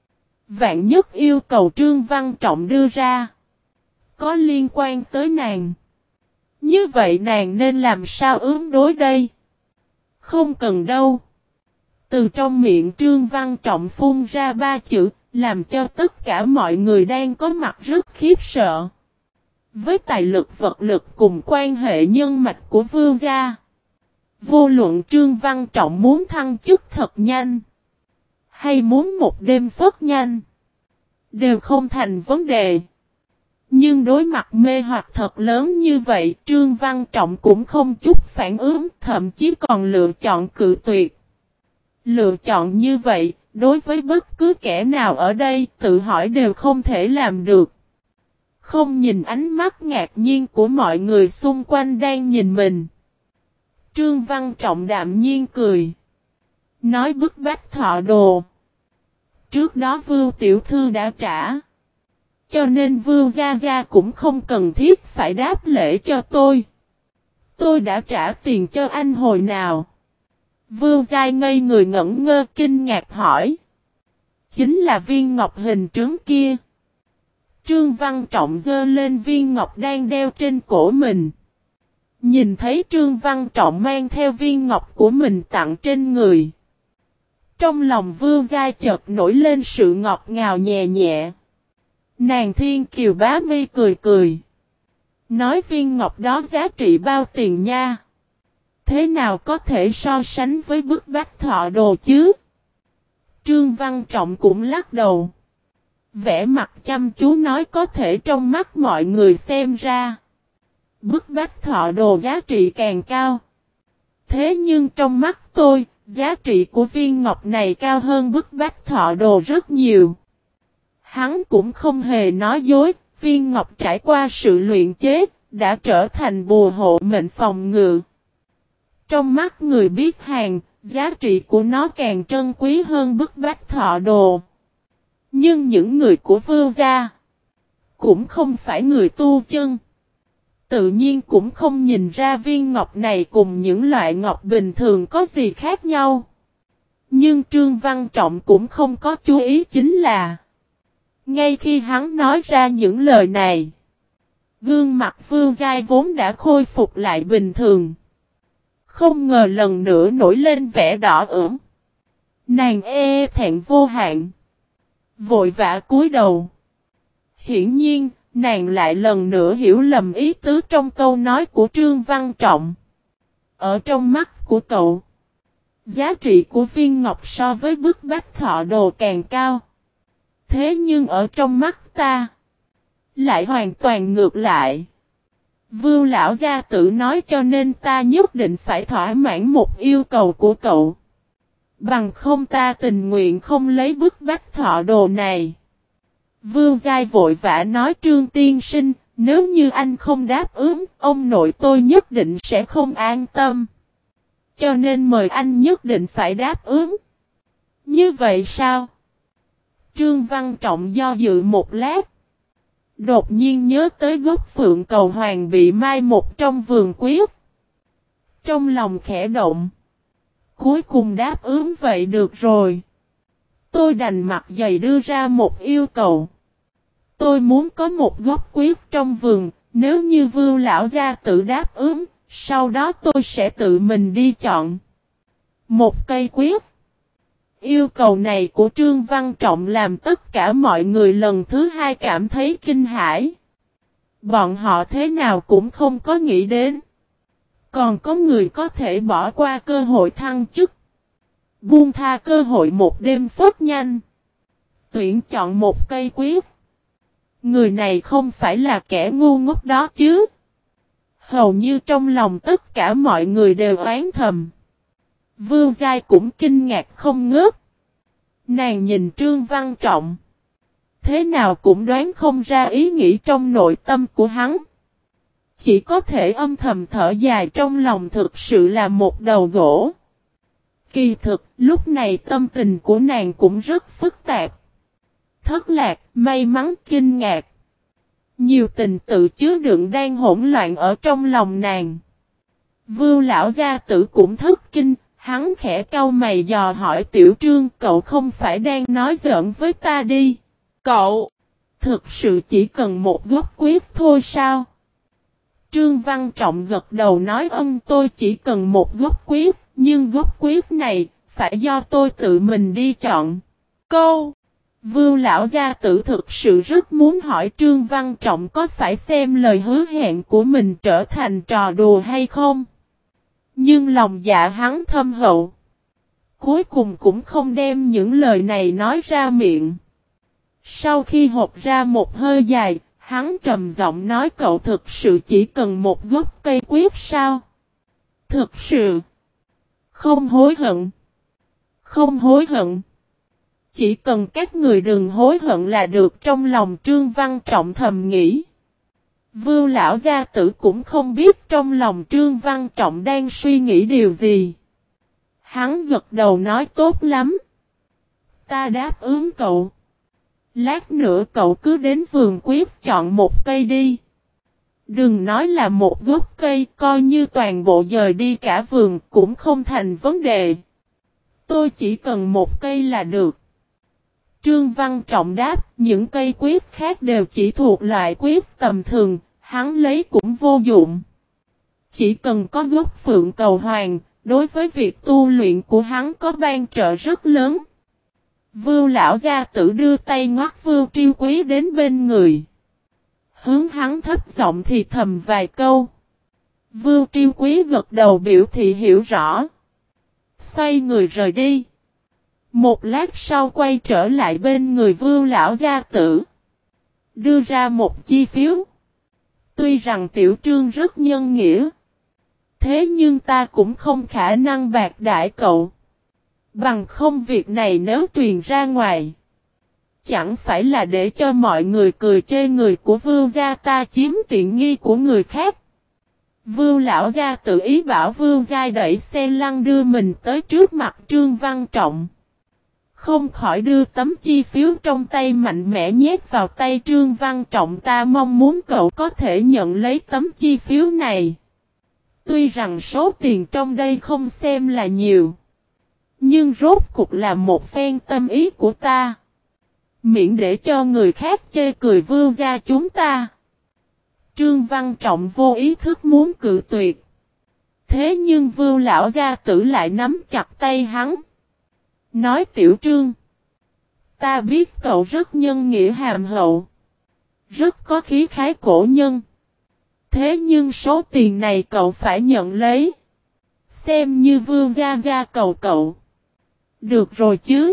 Vạn nhất yêu cầu Trương Văn Trọng đưa ra có liên quan tới nàng. Như vậy nàng nên làm sao ứng đối đây? Không cần đâu. Từ trong miệng Trương Văn Trọng phun ra ba chữ, làm cho tất cả mọi người đang có mặt rất khiếp sợ. Với tài lực vật lực cùng quan hệ nhân mạch của Vưu gia, vô luận Trương Văn Trọng muốn thăng chức thật nhanh, hay muốn một đêm phất nhanh, đều không thành vấn đề. Nhưng đối mặt mê hoặc thật lớn như vậy, Trương Văn Trọng cũng không chút phản ứng, thậm chí còn lựa chọn cự tuyệt. Lựa chọn như vậy, đối với bất cứ kẻ nào ở đây, tự hỏi đều không thể làm được. Không nhìn ánh mắt ngạc nhiên của mọi người xung quanh đang nhìn mình, Trương Văn Trọng đạm nhiên cười, nói bức bách thọ đồ. Trước đó Vưu tiểu thư đã trả, cho nên Vưu gia gia cũng không cần thiết phải đáp lễ cho tôi. Tôi đã trả tiền cho anh hồi nào? Vưu Giai ngây người ngẩn ngơ kinh ngạc hỏi. Chính là viên ngọc hình trứng kia. Trương Văn Trọng giơ lên viên ngọc đang đeo trên cổ mình. Nhìn thấy Trương Văn Trọng mang theo viên ngọc của mình tặng trên người, trong lòng Vưu Giai chợt nổi lên sự ngọt ngào nhẹ nhẹ. Nàng Thiên Kiều Bá Mi cười cười, nói viên ngọc đó giá trị bao tiền nha? Thế nào có thể so sánh với bức bách thọ đồ chứ? Trương Văn Trọng cũng lắc đầu, vẻ mặt chăm chú nói có thể trong mắt mọi người xem ra, bức bách thọ đồ giá trị càng cao. Thế nhưng trong mắt tôi, giá trị của viên ngọc này cao hơn bức bách thọ đồ rất nhiều. Hắn cũng không hề nói dối, viên ngọc trải qua sự luyện chế, đã trở thành bùa hộ mệnh phòng ngự. Trong mắt người biết hàng, giá trị của nó càng trân quý hơn bức bách thọ đồ. Nhưng những người của Vưu gia cũng không phải người tu chân, tự nhiên cũng không nhìn ra viên ngọc này cùng những loại ngọc bình thường có gì khác nhau. Nhưng Trương Văn Trọng cũng không có chú ý chính là, ngay khi hắn nói ra những lời này, gương mặt Vưu Giai vốn đã khôi phục lại bình thường, không ngờ lần nữa nổi lên vẻ đỏ ửng. Nàng e thẹn vô hạn, vội vã cúi đầu. Hiển nhiên, nàng lại lần nữa hiểu lầm ý tứ trong câu nói của Trương Văn Trọng. Ở trong mắt của cậu, giá trị của viên ngọc so với bức bách thọ đồ càng cao. Thế nhưng ở trong mắt ta, lại hoàn toàn ngược lại. Vưu lão gia tử nói cho nên ta nhất định phải thỏa mãn một yêu cầu của cậu. Bằng không ta tình nguyện không lấy bức bách thọ đồ này. Vưu Giai vội vã nói Trương tiên sinh, nếu như anh không đáp ứng, ông nội tôi nhất định sẽ không an tâm. Cho nên mời anh nhất định phải đáp ứng. Như vậy sao? Trương Văn Trọng do dự một lát, đột nhiên nhớ tới gốc phượng cầu hoàng bị mai một trong vườn quyết. Trong lòng khẽ động, cuối cùng đáp ứng vậy được rồi. Tôi đành mặt dày đưa ra một yêu cầu. tôi muốn có một gốc quyết trong vườn, nếu như Vưu lão gia tử đáp ứng, sau đó tôi sẽ tự mình đi chọn một cây quyết. Yêu cầu này của Trương Văn Trọng làm tất cả mọi người lần thứ hai cảm thấy kinh hãi. Bọn họ thế nào cũng không có nghĩ đến. Còn có người có thể bỏ qua cơ hội thăng chức. Buông tha cơ hội một đêm phốt nhanh. Tuyển chọn một cây quyết. Người này không phải là kẻ ngu ngốc đó chứ. Hầu như trong lòng tất cả mọi người đều oán thầm. Vương Giai cũng kinh ngạc không ngớt. Nàng nhìn Trương Văn Trọng. Thế nào cũng đoán không ra ý nghĩ trong nội tâm của hắn. Chỉ có thể âm thầm thở dài trong lòng thực sự là một đầu gỗ. Kỳ thực, lúc này tâm tình của nàng cũng rất phức tạp. Thất lạc, may mắn, kinh ngạc. Nhiều tình tự chứa đựng đang hỗn loạn ở trong lòng nàng. Vưu lão gia tử cũng thất kinh, hắn khẽ cau mày dò hỏi Tiểu Trương, cậu không phải đang nói giỡn với ta đi. Cậu, thực sự chỉ cần một gốc quyết thôi sao? Trương Văn Trọng gật đầu nói ân tôi chỉ cần một gốc quyết, nhưng gốc quyết này, phải do tôi tự mình đi chọn. Câu, Vưu lão gia tử thực sự rất muốn hỏi Trương Văn Trọng có phải xem lời hứa hẹn của mình trở thành trò đùa hay không? Nhưng lòng dạ hắn thâm hậu. Cuối cùng cũng không đem những lời này nói ra miệng. Sau khi hộp ra một hơi dài, hắn trầm giọng nói cậu thực sự chỉ cần một gốc cây quyết sao? Thực sự. Không hối hận. Không hối hận. Chỉ cần các người đừng hối hận là được trong lòng Trương Văn Trọng thầm nghĩ. Vưu lão gia tử cũng không biết trong lòng Trương Văn Trọng đang suy nghĩ điều gì. Hắn gật đầu nói tốt lắm. Ta đáp ứng cậu. Lát nữa cậu cứ đến vườn quyết chọn một cây đi. Đừng nói là một gốc cây, coi như toàn bộ dời đi cả vườn cũng không thành vấn đề. Tôi chỉ cần một cây là được. Trương Văn Trọng đáp, những cây quyết khác đều chỉ thuộc loại quyết tầm thường, hắn lấy cũng vô dụng. Chỉ cần có gốc phượng cầu hoàng, đối với việc tu luyện của hắn có ban trợ rất lớn. Vưu lão gia tử đưa tay ngoắt Vưu Triêu Quý đến bên người. Hướng hắn thấp giọng thì thầm vài câu. Vưu Triêu Quý gật đầu biểu thị hiểu rõ. Xoay người rời đi. Một lát sau quay trở lại bên người Vưu lão gia tử. Đưa ra một chi phiếu. Tuy rằng Tiểu Trương rất nhân nghĩa. Thế nhưng ta cũng không khả năng bạc đãi cậu. Bằng không việc này nếu truyền ra ngoài. Chẳng phải là để cho mọi người cười chê người của Vưu gia ta chiếm tiện nghi của người khác. Vưu lão gia tự ý bảo Vưu Giai đẩy xe lăn đưa mình tới trước mặt Trương Văn Trọng. Không khỏi đưa tấm chi phiếu trong tay mạnh mẽ nhét vào tay Trương Văn Trọng, ta mong muốn cậu có thể nhận lấy tấm chi phiếu này. Tuy rằng số tiền trong đây không xem là nhiều. Nhưng rốt cục là một phen tâm ý của ta. Miễn để cho người khác chê cười Vưu gia chúng ta. Trương Văn Trọng vô ý thức muốn cự tuyệt. Thế nhưng Vưu lão gia tử lại nắm chặt tay hắn. Nói Tiểu Trương. Ta biết cậu rất nhân nghĩa hàm hậu. Rất có khí khái cổ nhân. Thế nhưng số tiền này cậu phải nhận lấy. Xem như Vưu gia gia cầu cậu. Được rồi chứ.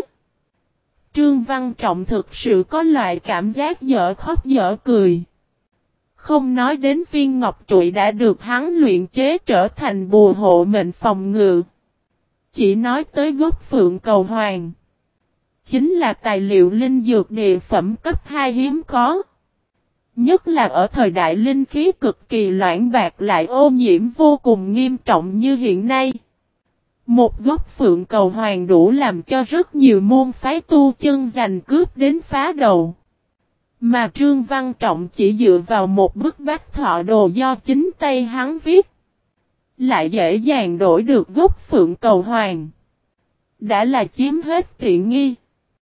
Trương Văn Trọng thực sự có loại cảm giác dở khóc dở cười. Không nói đến viên ngọc trụy đã được hắn luyện chế trở thành bùa hộ mệnh phòng ngự. Chỉ nói tới gốc phượng cầu hoàng. Chính là tài liệu linh dược địa phẩm cấp hai hiếm có. Nhất là ở thời đại linh khí cực kỳ loãng bạc lại ô nhiễm vô cùng nghiêm trọng như hiện nay. Một gốc phượng cầu hoàng đủ làm cho rất nhiều môn phái tu chân giành cướp đến phá đầu. Mà Trương Văn Trọng chỉ dựa vào một bức bách thọ đồ do chính tay hắn viết. Lại dễ dàng đổi được gốc phượng cầu hoàng. Đã là chiếm hết tiện nghi.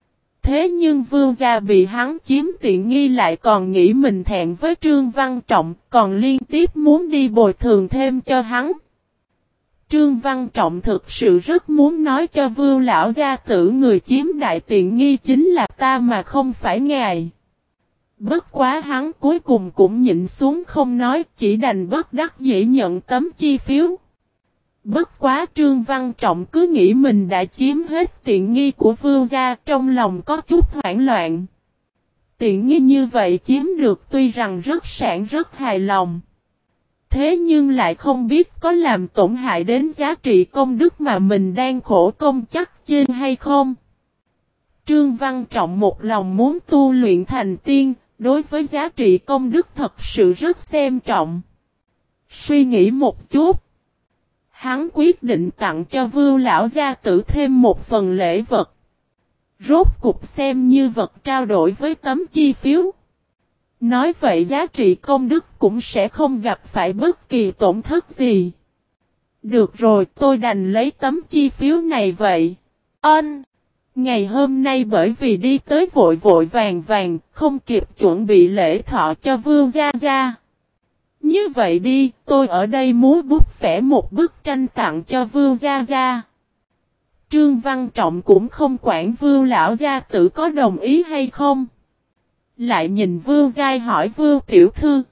Thế nhưng Vương gia bị hắn chiếm tiện nghi lại còn nghĩ mình thẹn với Trương Văn Trọng, còn liên tiếp muốn đi bồi thường thêm cho hắn. Trương Văn Trọng thực sự rất muốn nói cho Vương lão gia tử người chiếm đại tiện nghi chính là ta mà không phải ngài. Bất quá hắn cuối cùng cũng nhịn xuống không nói, chỉ đành bất đắc dĩ nhận tấm chi phiếu. Bất quá Trương Văn Trọng cứ nghĩ mình đã chiếm hết tiện nghi của Vương gia, trong lòng có chút hoảng loạn. Tiện nghi như vậy chiếm được tuy rằng rất sảng rất hài lòng. Thế nhưng lại không biết có làm tổn hại đến giá trị công đức mà mình đang khổ công chắc trên hay không. Trương Văn Trọng một lòng muốn tu luyện thành tiên, đối với giá trị công đức thật sự rất xem trọng. Suy nghĩ một chút, hắn quyết định tặng cho Vương lão gia tử thêm một phần lễ vật. Rốt cục xem như vật trao đổi với tấm chi phiếu. Nói vậy giá trị công đức cũng sẽ không gặp phải bất kỳ tổn thất gì. Được rồi, tôi đành lấy tấm chi phiếu này vậy. Ân! Ngày hôm nay bởi vì đi tới vội vội vàng vàng, không kịp chuẩn bị lễ thọ cho Vương gia gia. Như vậy đi, tôi ở đây muốn bút vẽ một bức tranh tặng cho Vương gia gia. Trương Văn Trọng cũng không quản Vương lão gia tử có đồng ý hay không. Lại nhìn Vương Giai hỏi Vương tiểu thư.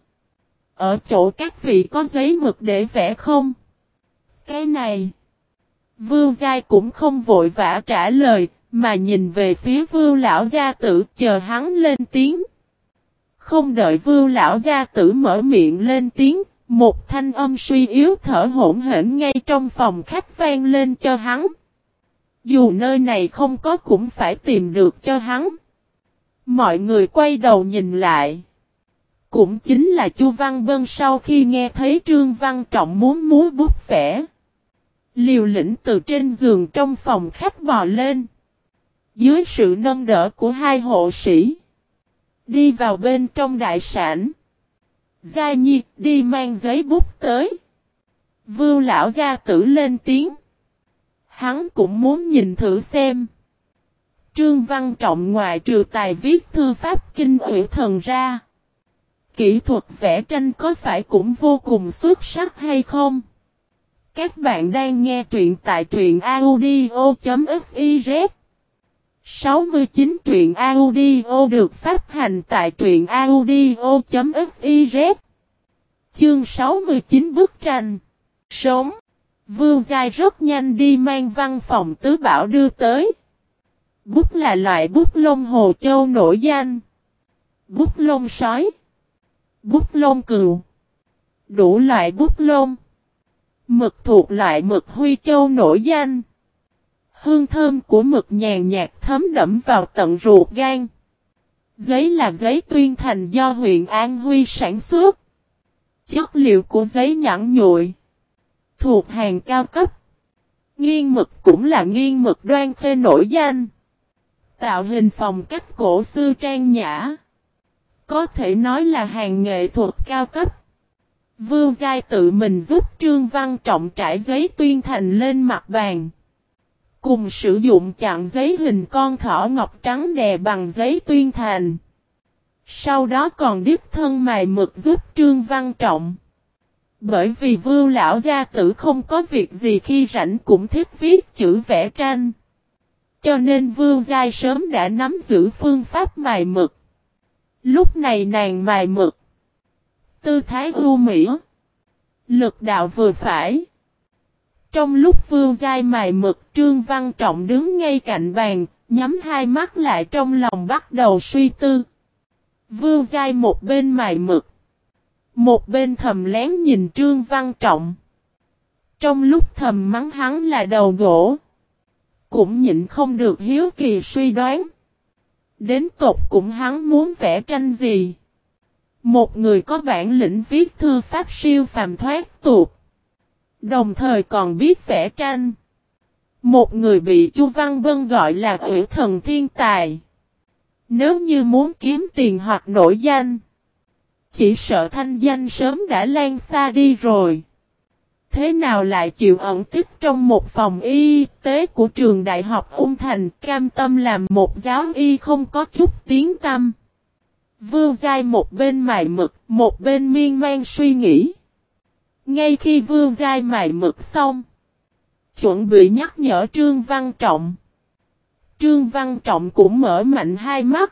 Ở chỗ các vị có giấy mực để vẽ không? Cái này. Vương Giai cũng không vội vã trả lời, mà nhìn về phía Vương lão gia tử chờ hắn lên tiếng. Không đợi Vương lão gia tử mở miệng lên tiếng, một thanh âm suy yếu thở hổn hển ngay trong phòng khách vang lên cho hắn. Dù nơi này không có cũng phải tìm được cho hắn. Mọi người quay đầu nhìn lại. Cũng chính là Chu Văn Bân sau khi nghe thấy Trương Văn Trọng muốn múa bút vẽ. Liều lĩnh từ trên giường trong phòng khách bò lên. Dưới sự nâng đỡ của hai hộ sĩ. Đi vào bên trong đại sảnh. Gia Nhi đi mang giấy bút tới. Vương lão gia tử lên tiếng. Hắn cũng muốn nhìn thử xem. Trương Văn Trọng ngoại trừ tài viết thư pháp kinh ủy thần ra. Kỹ thuật vẽ tranh có phải cũng vô cùng xuất sắc hay không? Các bạn đang nghe truyện tại truyện audio.fiz. sáu mươi chín truyện audio được phát hành tại truyện audio.fiz. Chương sáu mươi chín bức tranh. Sống. Vương Giai rất nhanh đi mang văn phòng tứ bảo đưa tới. Bút là loại bút lông Hồ Châu nổi danh. Bút lông sói. Bút lông cừu. Đủ loại bút lông. Mực thuộc loại mực Huy Châu nổi danh. Hương thơm của mực nhàn nhạt thấm đẫm vào tận ruột gan. Giấy là giấy tuyên thành do huyện An Huy sản xuất. Chất liệu của giấy nhẵn nhụi. Thuộc hàng cao cấp. Nghiên mực cũng là nghiên mực Đoan Khê nổi danh. Tạo hình phong cách cổ xưa trang nhã. Có thể nói là hàng nghệ thuật cao cấp. Vương Giai tự mình giúp Trương Văn Trọng trải giấy tuyên thành lên mặt bàn. Cùng sử dụng chặn giấy hình con thỏ ngọc trắng đè bằng giấy tuyên thành. Sau đó còn đích thân mài mực giúp Trương Văn Trọng. Bởi vì Vương lão gia tử không có việc gì khi rảnh cũng thích viết chữ vẽ tranh. Cho nên Vương Giai sớm đã nắm giữ phương pháp mài mực. Lúc này nàng mài mực. Tư thái ưu mỹ. Lực đạo vừa phải. Trong lúc Vương Giai mài mực, Trương Văn Trọng đứng ngay cạnh bàn, nhắm hai mắt lại trong lòng bắt đầu suy tư. Vương Giai một bên mài mực. Một bên thầm lén nhìn Trương Văn Trọng. Trong lúc thầm mắng hắn là đầu gỗ. Cũng nhịn không được hiếu kỳ suy đoán. Đến tột cũng hắn muốn vẽ tranh gì? Một người có bản lĩnh viết thư pháp siêu phàm thoát tục. Đồng thời còn biết vẽ tranh. Một người bị Chu Văn Bân gọi là ủy thần thiên tài. Nếu như muốn kiếm tiền hoặc nổi danh. Chỉ sợ thanh danh sớm đã lan xa đi rồi. Thế nào lại chịu ẩn tích trong một phòng y tế của trường đại học Ung Thành, cam tâm làm một giáo y không có chút tiếng tăm. Vương Giai một bên mài mực, một bên miên man suy nghĩ. Ngay khi Vương Giai mài mực xong, chuẩn bị nhắc nhở Trương Văn Trọng. Trương Văn Trọng cũng mở mạnh hai mắt.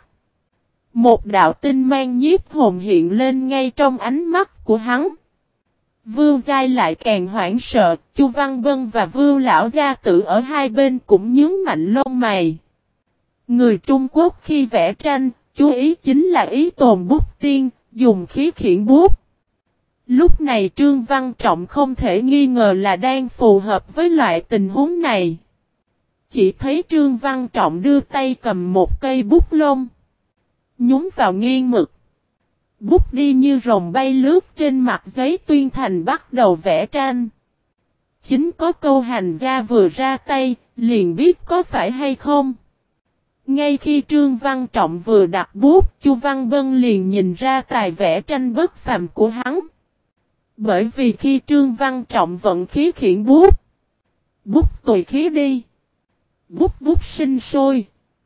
Một đạo tinh mang nhiếp hồn hiện lên ngay trong ánh mắt của hắn. Vương Giai lại càng hoảng sợ, Chu Văn Bân và Vương Lão Gia Tử ở hai bên cũng nhướng mạnh lông mày. Người Trung Quốc khi vẽ tranh, chú ý chính là ý tồn bút tiên, dùng khí khiển bút. Lúc này Trương Văn Trọng không thể nghi ngờ là đang phù hợp với loại tình huống này. Chỉ thấy Trương Văn Trọng đưa tay cầm một cây bút lông. Nhúng vào nghiêng mực. Bút đi như rồng bay lướt trên mặt giấy tuyên thành bắt đầu vẽ tranh. Chính có câu hành gia vừa ra tay, liền biết có phải hay không. Ngay khi Trương Văn Trọng vừa đặt bút, Chu Văn Bân liền nhìn ra tài vẽ tranh bất phàm của hắn. Bởi vì khi Trương Văn Trọng vận khí khiển bút, bút tùy khí đi. Bút bút sinh sôi.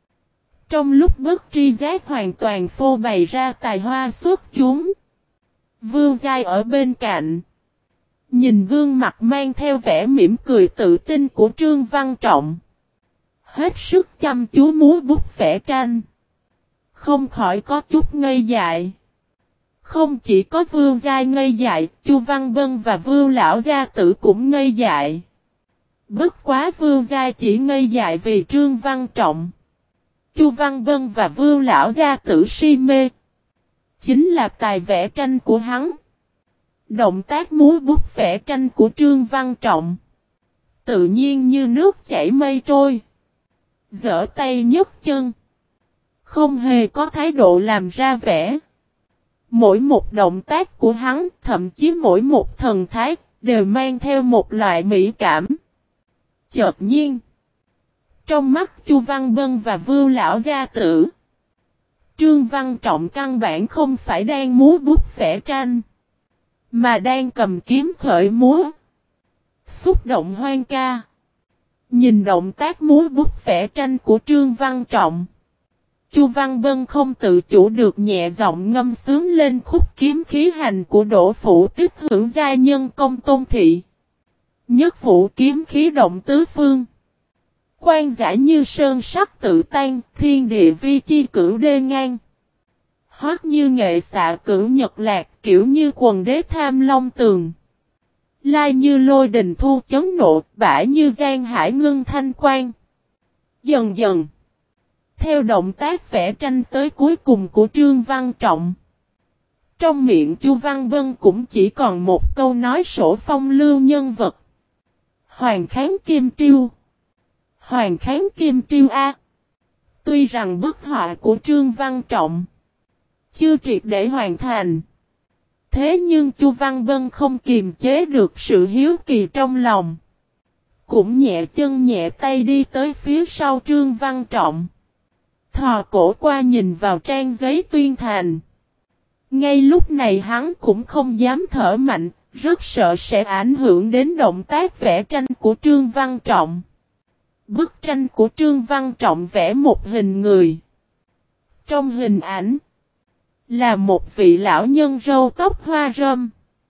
Trong lúc bất tri giác hoàn toàn phô bày ra tài hoa xuất chúng. Vương Giai ở bên cạnh. Nhìn gương mặt mang theo vẻ mỉm cười tự tin của Trương Văn Trọng. Hết sức chăm chú múa bút vẽ tranh. Không khỏi có chút ngây dại. Không chỉ có Vương Giai ngây dại, Chu Văn Bân và Vương Lão Gia Tử cũng ngây dại. Bất quá Vương Giai chỉ ngây dại vì Trương Văn Trọng. Chu Văn Bân và Vương Lão Gia Tử si mê. Chính là tài vẽ tranh của hắn. Động tác múa bút vẽ tranh của Trương Văn Trọng. Tự nhiên như nước chảy mây trôi. Giở tay nhấc chân. Không hề có thái độ làm ra vẻ. Mỗi một động tác của hắn, thậm chí mỗi một thần thái, đều mang theo một loại mỹ cảm. Chợt nhiên. Trong mắt Chu Văn Bân và Vương Lão Gia Tử. Trương Văn Trọng căn bản không phải đang múa bút vẽ tranh. Mà đang cầm kiếm khởi múa. Xúc động hoang ca. Nhìn động tác múa bút vẽ tranh của Trương Văn Trọng. Chu Văn Bân không tự chủ được nhẹ giọng ngâm sướng lên khúc kiếm khí hành của Đỗ Phủ Tích hưởng gia nhân công tôn thị. Nhất vũ kiếm khí động tứ phương. Quan giả như sơn sắc tự tan, thiên địa vi chi cửu đê ngang. Hoát như nghệ xạ cửu nhật lạc, kiểu như quần đế tham long tường. Lai như lôi đình thu chấn nộ, bãi như giang hải ngưng thanh quan. Dần dần. Theo động tác vẽ tranh tới cuối cùng của Trương Văn Trọng. Trong miệng Chu Văn Bân cũng chỉ còn một câu nói sổ phong lưu nhân vật. Hoàng kháng kim triêu. Hoàng kháng kim triêu A. Tuy rằng bức họa của Trương Văn Trọng chưa triệt để hoàn thành. Thế nhưng Chu Văn Bân không kiềm chế được sự hiếu kỳ trong lòng. Cũng nhẹ chân nhẹ tay đi tới phía sau Trương Văn Trọng. Thò cổ qua nhìn vào trang giấy tuyên thành. Ngay lúc này hắn cũng không dám thở mạnh, rất sợ sẽ ảnh hưởng đến động tác vẽ tranh của Trương Văn Trọng. Bức tranh của Trương Văn Trọng vẽ một hình người. Trong hình ảnh là một vị lão nhân râu tóc hoa râm.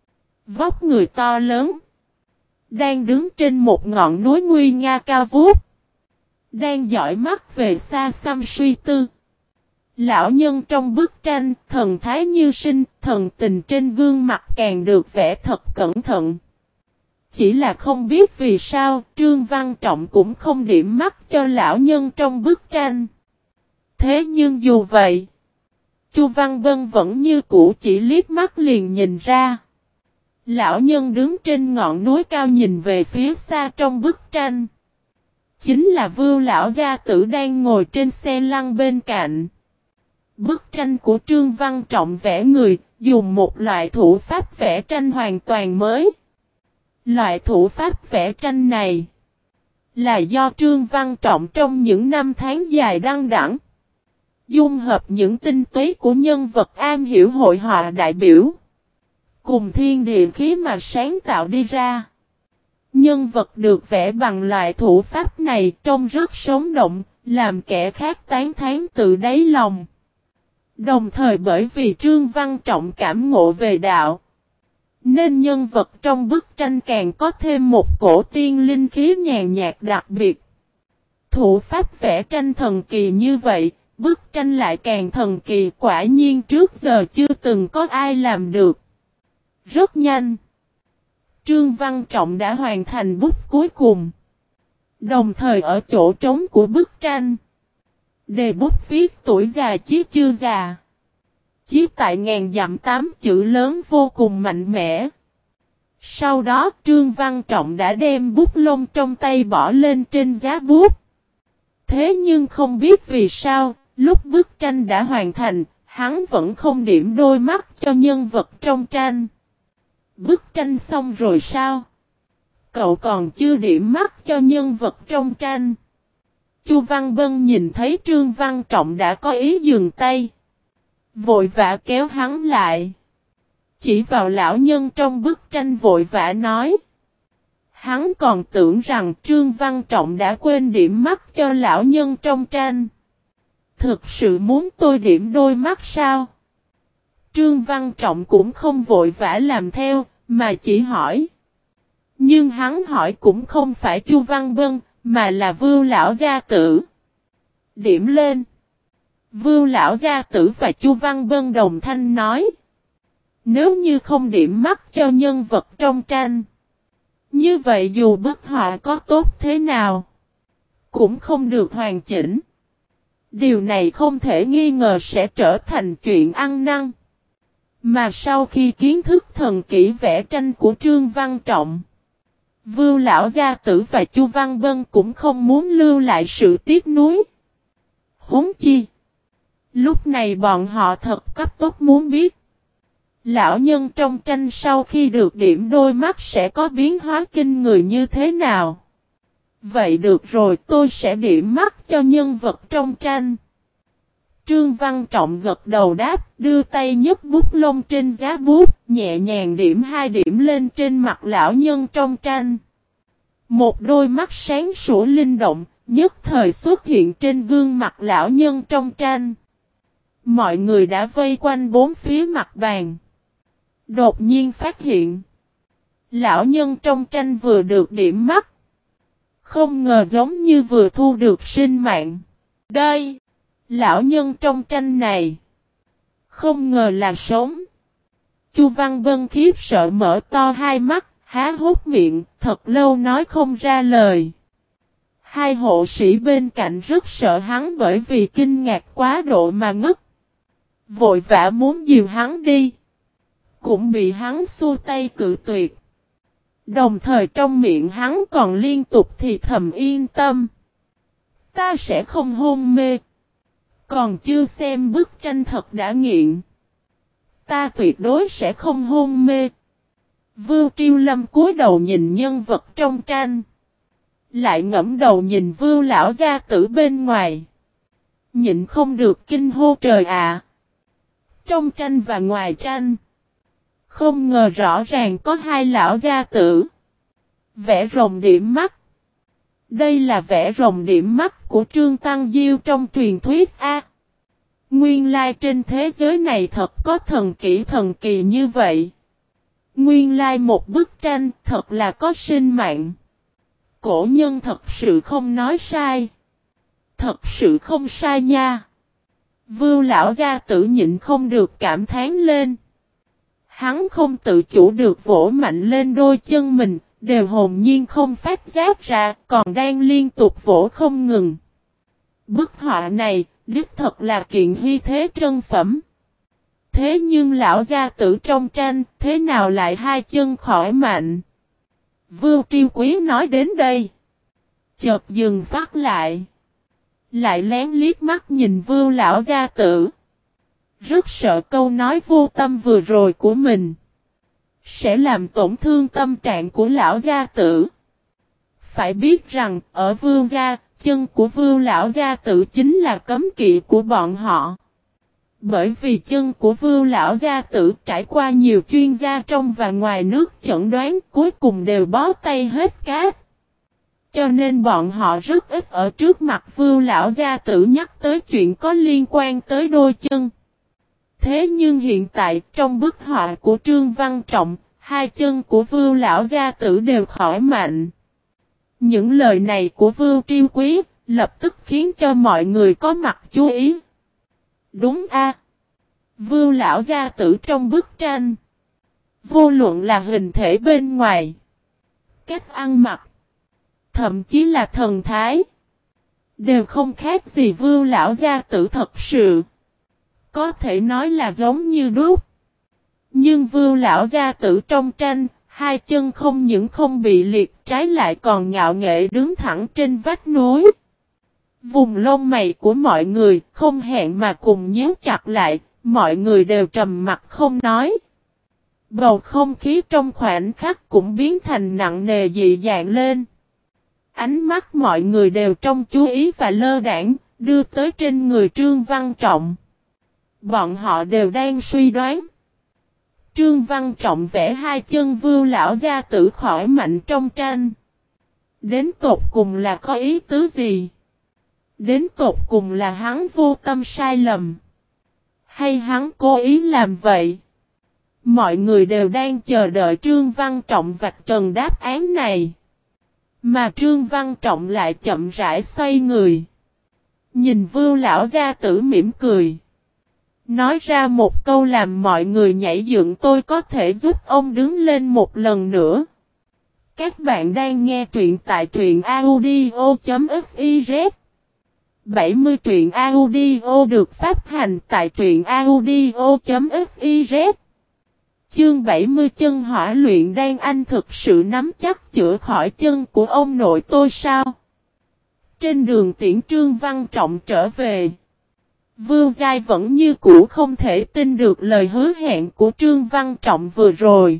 Vóc người to lớn. Đang đứng trên một ngọn núi nguy nga cao vút. Đang dõi mắt về xa xăm suy tư. Lão nhân trong bức tranh, thần thái như sinh, thần tình trên gương mặt càng được vẽ thật cẩn thận. Chỉ là không biết vì sao, Trương Văn Trọng cũng không điểm mắt cho lão nhân trong bức tranh. Thế nhưng dù vậy, Chu Văn Bân vẫn như cũ chỉ liếc mắt liền nhìn ra. Lão nhân đứng trên ngọn núi cao nhìn về phía xa trong bức tranh. Chính là Vương Lão Gia Tử đang ngồi trên xe lăn bên cạnh. Bức tranh của Trương Văn Trọng vẽ người, dùng một loại thủ pháp vẽ tranh hoàn toàn mới. Loại thủ pháp vẽ tranh này là do Trương Văn Trọng trong những năm tháng dài đăng đẳng dung hợp những tinh túy của nhân vật am hiểu hội họa đại biểu cùng thiên địa khí mà sáng tạo đi ra. Nhân vật được vẽ bằng loại thủ pháp này trông rất sống động, làm kẻ khác tán thán từ đáy lòng. Đồng thời bởi vì Trương Văn Trọng cảm ngộ về đạo, nên nhân vật trong bức tranh càng có thêm một cổ tiên linh khí nhàn nhạt đặc biệt. Thủ pháp vẽ tranh thần kỳ như vậy, bức tranh lại càng thần kỳ, quả nhiên trước giờ chưa từng có ai làm được. Rất nhanh, Trương Văn Trọng đã hoàn thành bút cuối cùng. Đồng thời ở chỗ trống của bức tranh, đề bút viết tuổi già chí chưa già. Chí tại ngàn dặm tám chữ lớn vô cùng mạnh mẽ. Sau đó Trương Văn Trọng đã đem bút lông trong tay bỏ lên trên giá bút. Thế nhưng không biết vì sao, lúc bức tranh đã hoàn thành, hắn vẫn không điểm đôi mắt cho nhân vật trong tranh. Bức tranh xong rồi sao? Cậu còn chưa điểm mắt cho nhân vật trong tranh. Chu Văn Bân nhìn thấy Trương Văn Trọng đã có ý dừng tay, vội vã kéo hắn lại. Chỉ vào lão nhân trong bức tranh vội vã nói. Hắn còn tưởng rằng Trương Văn Trọng đã quên điểm mắt cho lão nhân trong tranh. Thực sự muốn tôi điểm đôi mắt sao? Trương Văn Trọng cũng không vội vã làm theo, mà chỉ hỏi. Nhưng hắn hỏi cũng không phải Chu Văn Bân, mà là Vưu Lão Gia Tử. Điểm lên. Vưu Lão Gia Tử và Chu Văn Bân đồng thanh nói. Nếu như không điểm mắt cho nhân vật trong tranh, như vậy dù bức họa có tốt thế nào, cũng không được hoàn chỉnh. Điều này không thể nghi ngờ sẽ trở thành chuyện ăn năn. Mà sau khi kiến thức thần kỹ vẽ tranh của Trương Văn Trọng, Vưu Lão Gia Tử và Chu Văn Bân cũng không muốn lưu lại sự tiếc nuối. Huống chi, lúc này bọn họ thật cấp tốc muốn biết, lão nhân trong tranh sau khi được điểm đôi mắt sẽ có biến hóa kinh người như thế nào. Vậy được rồi, tôi sẽ điểm mắt cho nhân vật trong tranh. Trương Văn Trọng gật đầu đáp, đưa tay nhấc bút lông trên giá bút, nhẹ nhàng điểm hai điểm lên trên mặt lão nhân trong tranh. Một đôi mắt sáng sủa linh động, nhất thời xuất hiện trên gương mặt lão nhân trong tranh. Mọi người đã vây quanh bốn phía mặt bàn. Đột nhiên phát hiện, lão nhân trong tranh vừa được điểm mắt, không ngờ giống như vừa thu được sinh mạng. Đây, lão nhân trong tranh này, không ngờ là sống. Chu Văn Bân khiếp sợ mở to hai mắt, há hốc miệng, thật lâu nói không ra lời. Hai hộ sĩ bên cạnh rất sợ hắn bởi vì kinh ngạc quá độ mà ngất. Vội vã muốn dìu hắn đi, cũng bị hắn xua tay cự tuyệt. Đồng thời trong miệng hắn còn liên tục thì thầm yên tâm. Ta sẽ không hôn mê. Còn chưa xem bức tranh thật đã nghiện. Ta tuyệt đối sẽ không hôn mê. Vưu Triêu Lâm cúi đầu nhìn nhân vật trong tranh. Lại ngẫm đầu nhìn Vưu Lão Gia Tử bên ngoài. Nhịn không được kinh hô trời ạ. Trong tranh và ngoài tranh, không ngờ rõ ràng có hai lão gia tử. Vẽ rồng điểm mắt. Đây là vẽ rồng điểm mắt của Trương Tăng Diêu trong truyền thuyết A. Nguyên lai trên thế giới này thật có thần kỹ thần kỳ như vậy. Nguyên lai một bức tranh thật là có sinh mạng. Cổ nhân thật sự không nói sai. Thật sự không sai nha. Vưu Lão Gia Tử nhịn không được cảm thán lên. Hắn không tự chủ được vỗ mạnh lên đôi chân mình, đều hồn nhiên không phát giác ra, còn đang liên tục vỗ không ngừng. Bức họa này, đích thật là kiện hy thế trân phẩm. Thế nhưng lão gia tử trong tranh, thế nào lại hai chân khỏi mạnh? Vưu Triêu Quý nói đến đây, chợt dừng phát lại, lại lén liếc mắt nhìn Vưu lão gia tử. Rất sợ câu nói vô tâm vừa rồi của mình sẽ làm tổn thương tâm trạng của lão gia tử. Phải biết rằng, ở Vưu gia, chân của Vưu lão gia tử chính là cấm kỵ của bọn họ. Bởi vì chân của Vưu lão gia tử trải qua nhiều chuyên gia trong và ngoài nước chẩn đoán cuối cùng đều bó tay hết cát. Cho nên bọn họ rất ít ở trước mặt Vưu lão gia tử nhắc tới chuyện có liên quan tới đôi chân. Thế nhưng hiện tại trong bức họa của Trương Văn Trọng, hai chân của Vưu lão gia tử đều khỏi mạnh. Những lời này của Vưu Triêu Quý lập tức khiến cho mọi người có mặt chú ý. Đúng a, Vưu lão gia tử trong bức tranh, vô luận là hình thể bên ngoài, cách ăn mặc, thậm chí là thần thái, đều không khác gì Vưu lão gia tử thật sự. Có thể nói là giống như đúc. Nhưng Vưu lão gia tử trong tranh, hai chân không những không bị liệt, trái lại còn ngạo nghễ đứng thẳng trên vách núi. Vùng lông mày của mọi người không hẹn mà cùng nhíu chặt lại, mọi người đều trầm mặt không nói. Bầu không khí trong khoảnh khắc cũng biến thành nặng nề dị dạng lên. Ánh mắt mọi người đều trong chú ý và lơ đãng, đưa tới trên người Trương Văn Trọng. Bọn họ đều đang suy đoán. Trương Văn Trọng vẽ hai chân Vưu lão gia tử khỏi mạnh trong tranh. Đến tột cùng là có ý tứ gì? Đến tột cùng là hắn vô tâm sai lầm, hay hắn cố ý làm vậy? Mọi người đều đang chờ đợi Trương Văn Trọng vạch trần đáp án này. Mà Trương Văn Trọng lại chậm rãi xoay người, nhìn Vưu lão gia tử mỉm cười, nói ra một câu làm mọi người nhảy dựng: tôi có thể giúp ông đứng lên một lần nữa. Các bạn đang nghe truyện tại truyện audio chấm fiz. bảy mươi truyện audio được phát hành tại truyện audio chấm fiz. Chương bảy mươi chân hỏa luyện đan. Anh thực sự nắm chắc chữa khỏi chân của ông nội tôi sao? Trên đường tiễn Trương Văn Trọng trở về, Vưu Giai vẫn như cũ không thể tin được lời hứa hẹn của Trương Văn Trọng vừa rồi.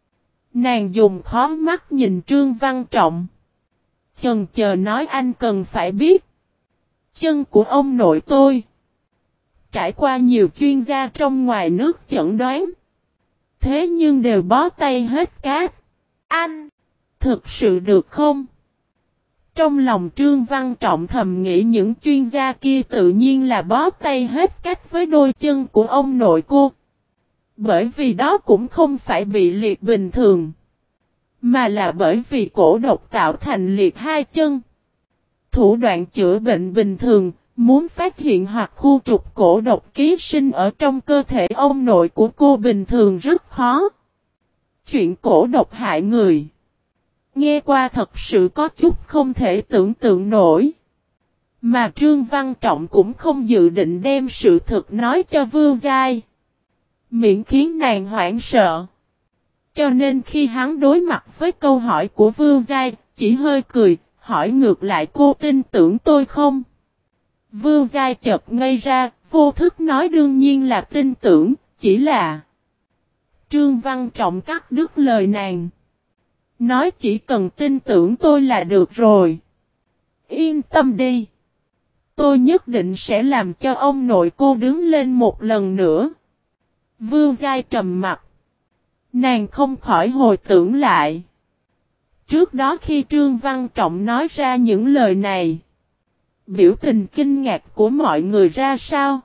Nàng dùng khó mắt nhìn Trương Văn Trọng, chần chờ nói: anh cần phải biết, chân của ông nội tôi trải qua nhiều chuyên gia trong ngoài nước chẩn đoán, thế nhưng đều bó tay hết cát. Anh, thực sự được không? Trong lòng Trương Văn Trọng thầm nghĩ những chuyên gia kia tự nhiên là bó tay hết cách với đôi chân của ông nội cô. Bởi vì đó cũng không phải bị liệt bình thường, mà là bởi vì cổ độc tạo thành liệt hai chân. Thủ đoạn chữa bệnh bình thường, muốn phát hiện hoặc khu trục cổ độc ký sinh ở trong cơ thể ông nội của cô bình thường rất khó. Chuyện cổ độc hại người, nghe qua thật sự có chút không thể tưởng tượng nổi. Mà Trương Văn Trọng cũng không dự định đem sự thực nói cho Vưu Giai, miễn khiến nàng hoảng sợ. Cho nên khi hắn đối mặt với câu hỏi của Vưu Giai, chỉ hơi cười, hỏi ngược lại: cô tin tưởng tôi không? Vưu Giai chợt ngây ra, vô thức nói: đương nhiên là tin tưởng, chỉ là... Trương Văn Trọng cắt đứt lời nàng, nói: chỉ cần tin tưởng tôi là được rồi. Yên tâm đi, tôi nhất định sẽ làm cho ông nội cô đứng lên một lần nữa. Vưu Giai trầm mặt, nàng không khỏi hồi tưởng lại. Trước đó khi Trương Văn Trọng nói ra những lời này, biểu tình kinh ngạc của mọi người ra sao?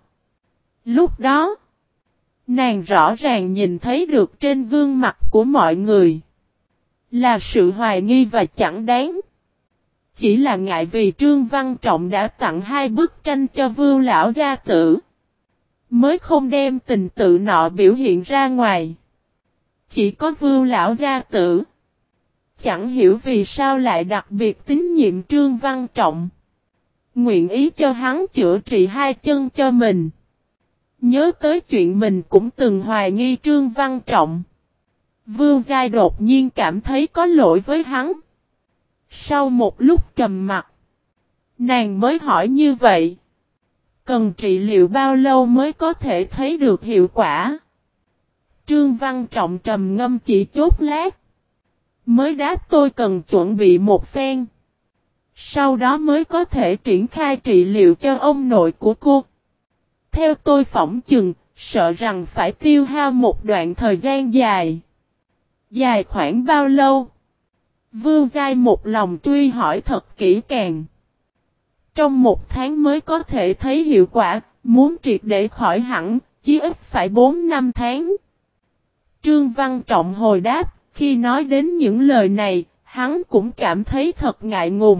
Lúc đó, nàng rõ ràng nhìn thấy được trên gương mặt của mọi người là sự hoài nghi và chẳng đáng. Chỉ là ngại vì Trương Văn Trọng đã tặng hai bức tranh cho Vưu lão gia tử, mới không đem tình tự nọ biểu hiện ra ngoài. Chỉ có Vưu lão gia tử chẳng hiểu vì sao lại đặc biệt tín nhiệm Trương Văn Trọng, nguyện ý cho hắn chữa trị hai chân cho mình. Nhớ tới chuyện mình cũng từng hoài nghi Trương Văn Trọng, Vưu Giai đột nhiên cảm thấy có lỗi với hắn. Sau một lúc trầm mặc, nàng mới hỏi: như vậy, cần trị liệu bao lâu mới có thể thấy được hiệu quả? Trương Văn Trọng trầm ngâm chỉ chốc lát, mới đáp: tôi cần chuẩn bị một phen, sau đó mới có thể triển khai trị liệu cho ông nội của cô. Theo tôi phỏng chừng, sợ rằng phải tiêu hao một đoạn thời gian dài. Dài khoảng bao lâu? Vương Giai một lòng truy hỏi thật kỹ càng. Trong một tháng mới có thể thấy hiệu quả, muốn triệt để khỏi hẳn, chí ít phải bốn năm tháng. Trương Văn Trọng hồi đáp, khi nói đến những lời này, hắn cũng cảm thấy thật ngại ngùng.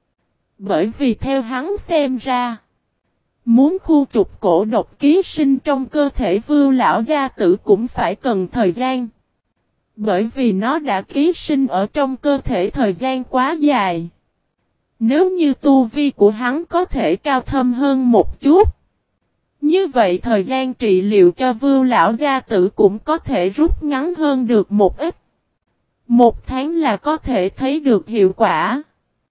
Bởi vì theo hắn xem ra, muốn khu trục cổ độc ký sinh trong cơ thể Vưu lão gia tử cũng phải cần thời gian. Bởi vì nó đã ký sinh ở trong cơ thể thời gian quá dài. Nếu như tu vi của hắn có thể cao thâm hơn một chút, như vậy thời gian trị liệu cho Vưu lão gia tử cũng có thể rút ngắn hơn được một ít. Một tháng là có thể thấy được hiệu quả.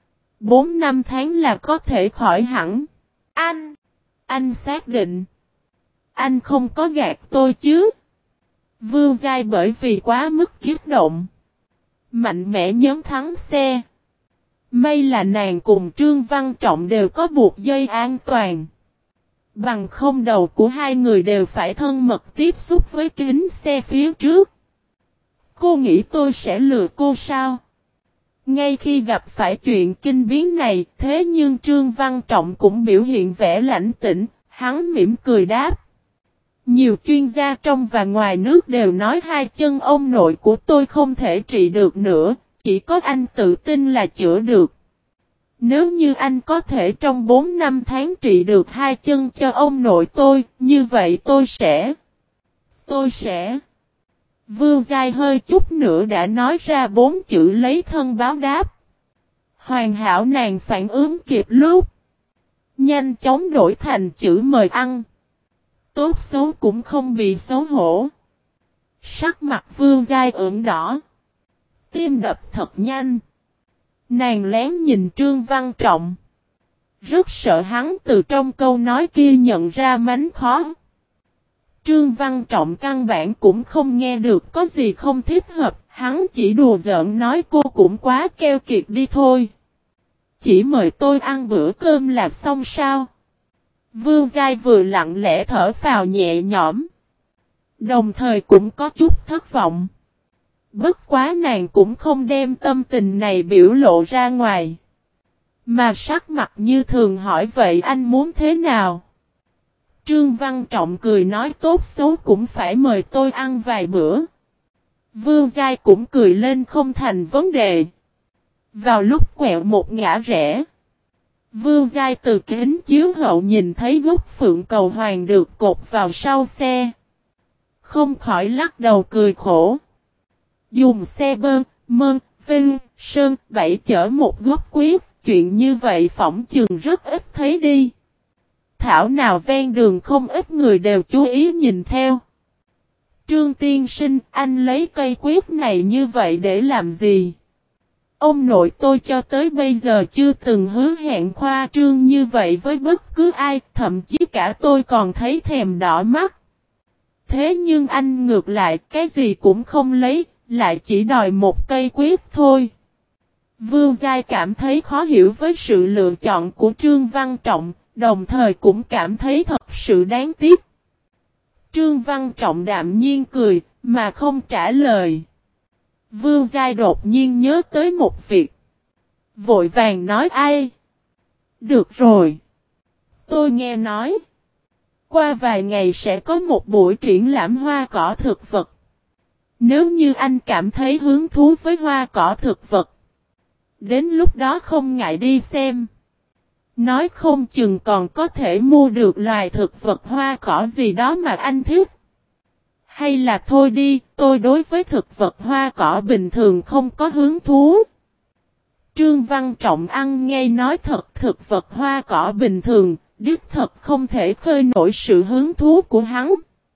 Bốn năm tháng là có thể khỏi hẳn. Anh! Anh xác định. Anh không có gạt tôi chứ? Vưu Giai bởi vì quá mức kích động, mạnh mẽ nhấn thắng xe. May là nàng cùng Trương Văn Trọng đều có buộc dây an toàn. Bằng không đầu của hai người đều phải thân mật tiếp xúc với kính xe phía trước. Cô nghĩ tôi sẽ lừa cô sao? Ngay khi gặp phải chuyện kinh biến này, thế nhưng Trương Văn Trọng cũng biểu hiện vẻ lãnh tĩnh, hắn mỉm cười đáp. Nhiều chuyên gia trong và ngoài nước đều nói hai chân ông nội của tôi không thể trị được nữa, chỉ có anh tự tin là chữa được. Nếu như anh có thể trong bốn năm tháng trị được hai chân cho ông nội tôi, như vậy tôi sẽ... Tôi sẽ... Vưu Giai hơi chút nữa đã nói ra bốn chữ lấy thân báo đáp. Hoàn hảo nàng phản ứng kịp lúc. Nhanh chóng đổi thành chữ mời ăn. Tốt xấu cũng không bị xấu hổ. Sắc mặt Vưu Giai ửng đỏ. Tim đập thật nhanh. Nàng lén nhìn Trương Văn Trọng. Rất sợ hắn từ trong câu nói kia nhận ra mánh khó. Trương Văn Trọng căn bản cũng không nghe được có gì không thích hợp. Hắn chỉ đùa giỡn nói cô cũng quá keo kiệt đi thôi. Chỉ mời tôi ăn bữa cơm là xong sao? Vưu Giai vừa lặng lẽ thở phào nhẹ nhõm. Đồng thời cũng có chút thất vọng. Bất quá nàng cũng không đem tâm tình này biểu lộ ra ngoài. Mà sắc mặt như thường hỏi vậy anh muốn thế nào? Trương Văn Trọng cười nói tốt xấu cũng phải mời tôi ăn vài bữa. Vưu Giai cũng cười lên không thành vấn đề. Vào lúc quẹo một ngã rẽ, Vưu Giai từ kính chiếu hậu nhìn thấy gốc phượng cầu hoàng được cột vào sau xe. Không khỏi lắc đầu cười khổ. Dùng xe bơn, mơn, vinh, sơn, bảy chở một gốc quyết, chuyện như vậy phỏng chừng rất ít thấy đi. Thảo nào ven đường không ít người đều chú ý nhìn theo. Trương tiên sinh, anh lấy cây quyết này như vậy để làm gì? Ông nội tôi cho tới bây giờ chưa từng hứa hẹn khoa trương như vậy với bất cứ ai, thậm chí cả tôi còn thấy thèm đỏ mắt. Thế nhưng anh ngược lại cái gì cũng không lấy, lại chỉ đòi một cây quyết thôi. Vưu Giai cảm thấy khó hiểu với sự lựa chọn của Trương Văn Trọng, đồng thời cũng cảm thấy thật sự đáng tiếc. Trương Văn Trọng đạm nhiên cười, mà không trả lời. Vưu Giai đột nhiên nhớ tới một việc. Vội vàng nói ai? Được rồi. Tôi nghe nói. Qua vài ngày sẽ có một buổi triển lãm hoa cỏ thực vật. Nếu như anh cảm thấy hứng thú với hoa cỏ thực vật, đến lúc đó không ngại đi xem. Nói không chừng còn có thể mua được loài thực vật hoa cỏ gì đó mà anh thích. Hay là thôi đi, tôi đối với thực vật hoa cỏ bình thường không có hứng thú. Trương Văn Trọng ăn ngay nói thật thực vật hoa cỏ bình thường, đích thật không thể khơi nổi sự hứng thú của hắn.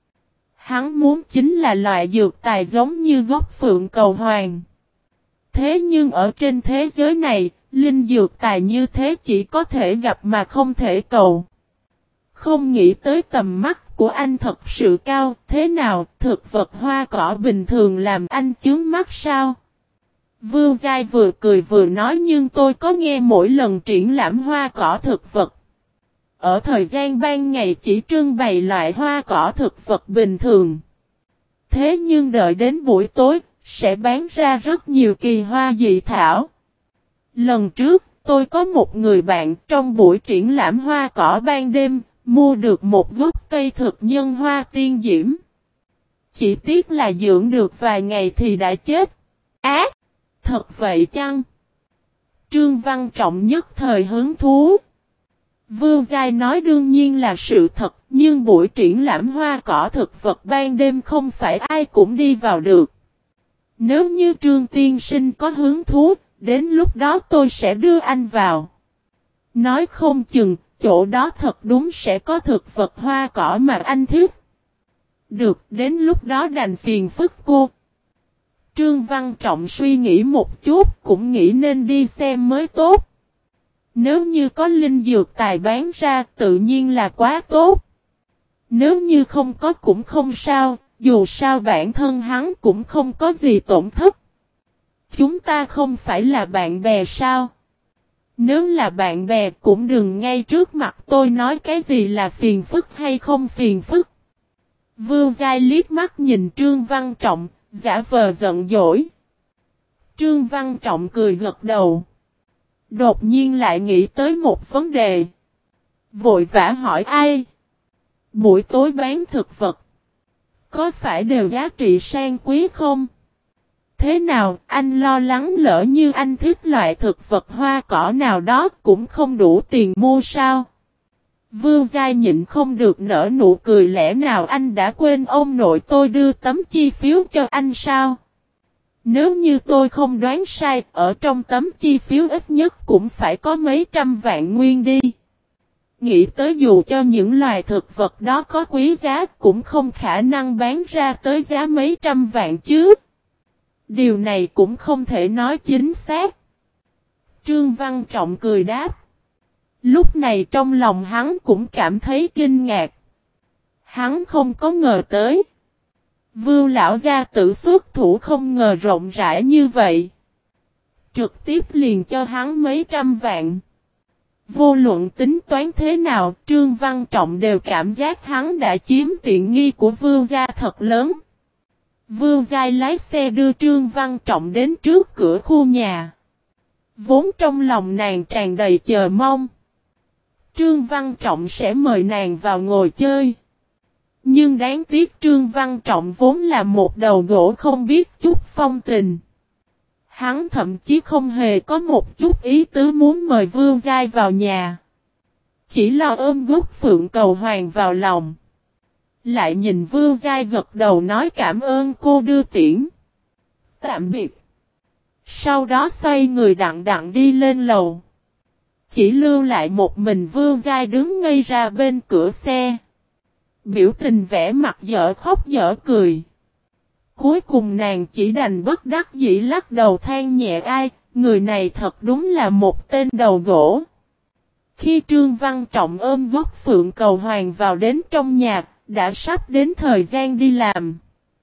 Hắn muốn chính là loại dược tài giống như gốc phượng cầu hoàng. Thế nhưng ở trên thế giới này, linh dược tài như thế chỉ có thể gặp mà không thể cầu. Không nghĩ tới tầm mắt của anh thật sự cao, thế nào thực vật hoa cỏ bình thường làm anh chướng mắt sao? Vưu Giai vừa cười vừa nói nhưng tôi có nghe mỗi lần triển lãm hoa cỏ thực vật. ở thời gian ban ngày chỉ trưng bày loại hoa cỏ thực vật bình thường. Thế nhưng đợi đến buổi tối, sẽ bán ra rất nhiều kỳ hoa dị thảo. Lần trước, tôi có một người bạn trong buổi triển lãm hoa cỏ ban đêm, mua được một gốc cây thực nhân hoa tiên diễm. Chỉ tiếc là dưỡng được vài ngày thì đã chết. Á! Thật vậy chăng? Trương Văn Trọng nhất thời hứng thú. Vưu Giai nói đương nhiên là sự thật, nhưng buổi triển lãm hoa cỏ thực vật ban đêm không phải ai cũng đi vào được. Nếu như Trương Tiên Sinh có hứng thú, đến lúc đó tôi sẽ đưa anh vào. Nói không chừng, chỗ đó thật đúng sẽ có thực vật hoa cỏ mà anh thích. Được, đến lúc đó đành phiền phức cô. Trương Văn Trọng suy nghĩ một chút, cũng nghĩ nên đi xem mới tốt. Nếu như có linh dược tài bán ra, tự nhiên là quá tốt. Nếu như không có cũng không sao, dù sao bản thân hắn cũng không có gì tổn thất. Chúng ta không phải là bạn bè sao? Nếu là bạn bè cũng đừng ngay trước mặt tôi nói cái gì là phiền phức hay không phiền phức. Vưu Giai liếc mắt nhìn Trương Văn Trọng, giả vờ giận dỗi. Trương Văn Trọng cười gật đầu. Đột nhiên lại nghĩ tới một vấn đề. Vội vã hỏi ai? Buổi tối bán thực vật. Có phải đều giá trị sang quý không? Thế nào, anh lo lắng lỡ như anh thích loại thực vật hoa cỏ nào đó cũng không đủ tiền mua sao? Vưu Giai nhịn không được nở nụ cười, lẽ nào anh đã quên ông nội tôi đưa tấm chi phiếu cho anh sao? Nếu như tôi không đoán sai, ở trong tấm chi phiếu ít nhất cũng phải có mấy trăm vạn nguyên đi. Nghĩ tới dù cho những loài thực vật đó có quý giá cũng không khả năng bán ra tới giá mấy trăm vạn chứ. Điều này cũng không thể nói chính xác. Trương Văn Trọng cười đáp. Lúc này trong lòng hắn cũng cảm thấy kinh ngạc. Hắn không có ngờ tới. Vưu lão gia tử xuất thủ không ngờ rộng rãi như vậy. Trực tiếp liền cho hắn mấy trăm vạn. Vô luận tính toán thế nào, Trương Văn Trọng đều cảm giác hắn đã chiếm tiện nghi của Vưu gia thật lớn. Vưu Giai lái xe đưa Trương Văn Trọng đến trước cửa khu nhà. Vốn trong lòng nàng tràn đầy chờ mong. Trương Văn Trọng sẽ mời nàng vào ngồi chơi. Nhưng đáng tiếc Trương Văn Trọng vốn là một đầu gỗ không biết chút phong tình. Hắn thậm chí không hề có một chút ý tứ muốn mời Vưu Giai vào nhà. Chỉ lo ôm gốc phượng cầu hoàng vào lòng. Lại nhìn Vưu Giai gật đầu nói cảm ơn cô đưa tiễn. Tạm biệt. Sau đó xoay người đặng đặng đi lên lầu. Chỉ lưu lại một mình Vưu Giai đứng ngây ra bên cửa xe. Biểu tình vẻ mặt dở khóc dở cười. Cuối cùng nàng chỉ đành bất đắc dĩ lắc đầu than nhẹ ai, người này thật đúng là một tên đầu gỗ. Khi Trương Văn Trọng ôm gốc phượng cầu hoàng vào đến trong nhà, đã sắp đến thời gian đi làm.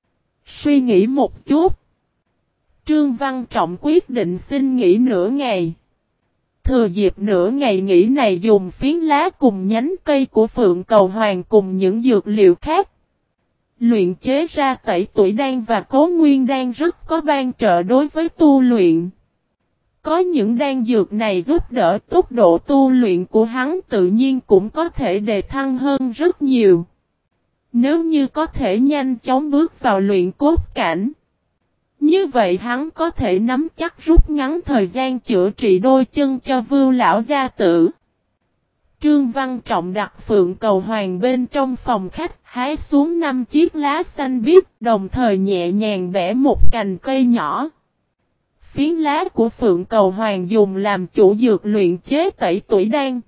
Suy nghĩ một chút. Trương Văn Trọng quyết định xin nghỉ nửa ngày. Thừa dịp nửa ngày nghỉ này dùng phiến lá cùng nhánh cây của phượng cầu hoàng cùng những dược liệu khác. Luyện chế ra tẩy tuổi đan và cố nguyên đan rất có ban trợ đối với tu luyện. Có những đan dược này giúp đỡ tốc độ tu luyện của hắn tự nhiên cũng có thể đề thăng hơn rất nhiều. Nếu như có thể nhanh chóng bước vào luyện cốt cảnh. Như vậy hắn có thể nắm chắc rút ngắn thời gian chữa trị đôi chân cho Vưu lão gia tử. Trương Văn Trọng đặt phượng cầu hoàng bên trong phòng khách, hái xuống năm chiếc lá xanh biếc, đồng thời nhẹ nhàng bẻ một cành cây nhỏ. Phiến lá của phượng cầu hoàng dùng làm chủ dược luyện chế tẩy tuổi đan.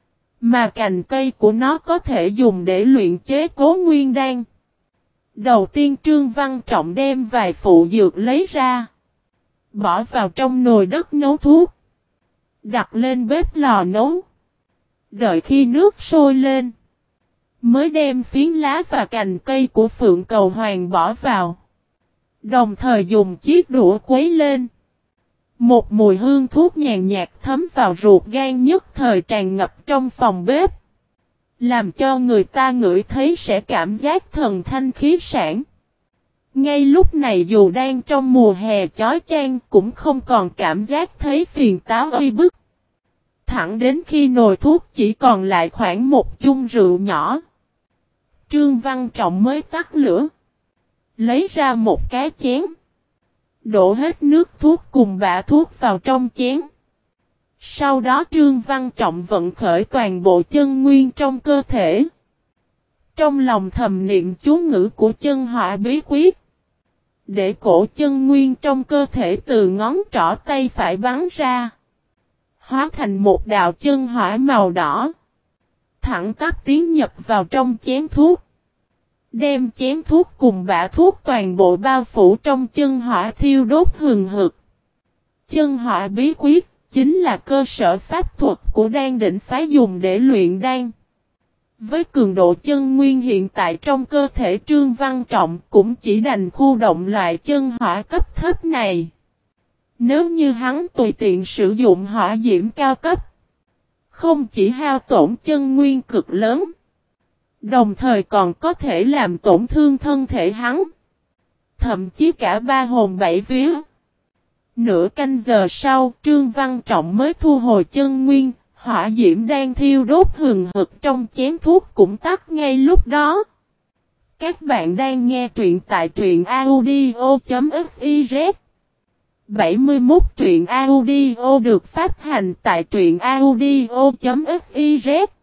Mà cành cây của nó có thể dùng để luyện chế cố nguyên đan. Đầu tiên Trương Văn Trọng đem vài phụ dược lấy ra. Bỏ vào trong nồi đất nấu thuốc. Đặt lên bếp lò nấu. Đợi khi nước sôi lên. Mới đem phiến lá và cành cây của phượng cầu hoàng bỏ vào. Đồng thời dùng chiếc đũa quấy lên. Một mùi hương thuốc nhàn nhạt thấm vào ruột gan nhất thời tràn ngập trong phòng bếp. làm cho người ta ngửi thấy sẽ cảm giác thần thanh khí sản. Ngay lúc này dù đang trong mùa hè chói chang cũng không còn cảm giác thấy phiền táo uy bức. Thẳng đến khi nồi thuốc chỉ còn lại khoảng một chung rượu nhỏ, Trương Văn Trọng mới tắt lửa. Lấy ra một cái chén. Đổ hết nước thuốc cùng bã thuốc vào trong chén. Sau đó Trương Văn Trọng vận khởi toàn bộ chân nguyên trong cơ thể. Trong lòng thầm niệm chú ngữ của chân hỏa bí quyết. Để cổ chân nguyên trong cơ thể từ ngón trỏ tay phải bắn ra. Hóa thành một đạo chân hỏa màu đỏ. Thẳng tắp tiến nhập vào trong chén thuốc. Đem chén thuốc cùng bã thuốc toàn bộ bao phủ trong chân hỏa thiêu đốt hừng hực. Chân hỏa bí quyết chính là cơ sở pháp thuật của đan đỉnh phái dùng để luyện đan. Với cường độ chân nguyên hiện tại trong cơ thể Trương Văn Trọng cũng chỉ đành khu động loại chân hỏa cấp thấp này. Nếu như hắn tùy tiện sử dụng hỏa diễm cao cấp, không chỉ hao tổn chân nguyên cực lớn, đồng thời còn có thể làm tổn thương thân thể hắn. Thậm chí cả ba hồn bảy vía. Nửa canh giờ sau, Trương Văn Trọng mới thu hồi chân nguyên, hỏa diễm đang thiêu đốt hừng hực trong chén thuốc cũng tắt ngay lúc đó. Các bạn đang nghe truyện tại truyện audio chấm fiz. bảy mươi mốt truyện audio được phát hành tại truyện audio chấm fiz.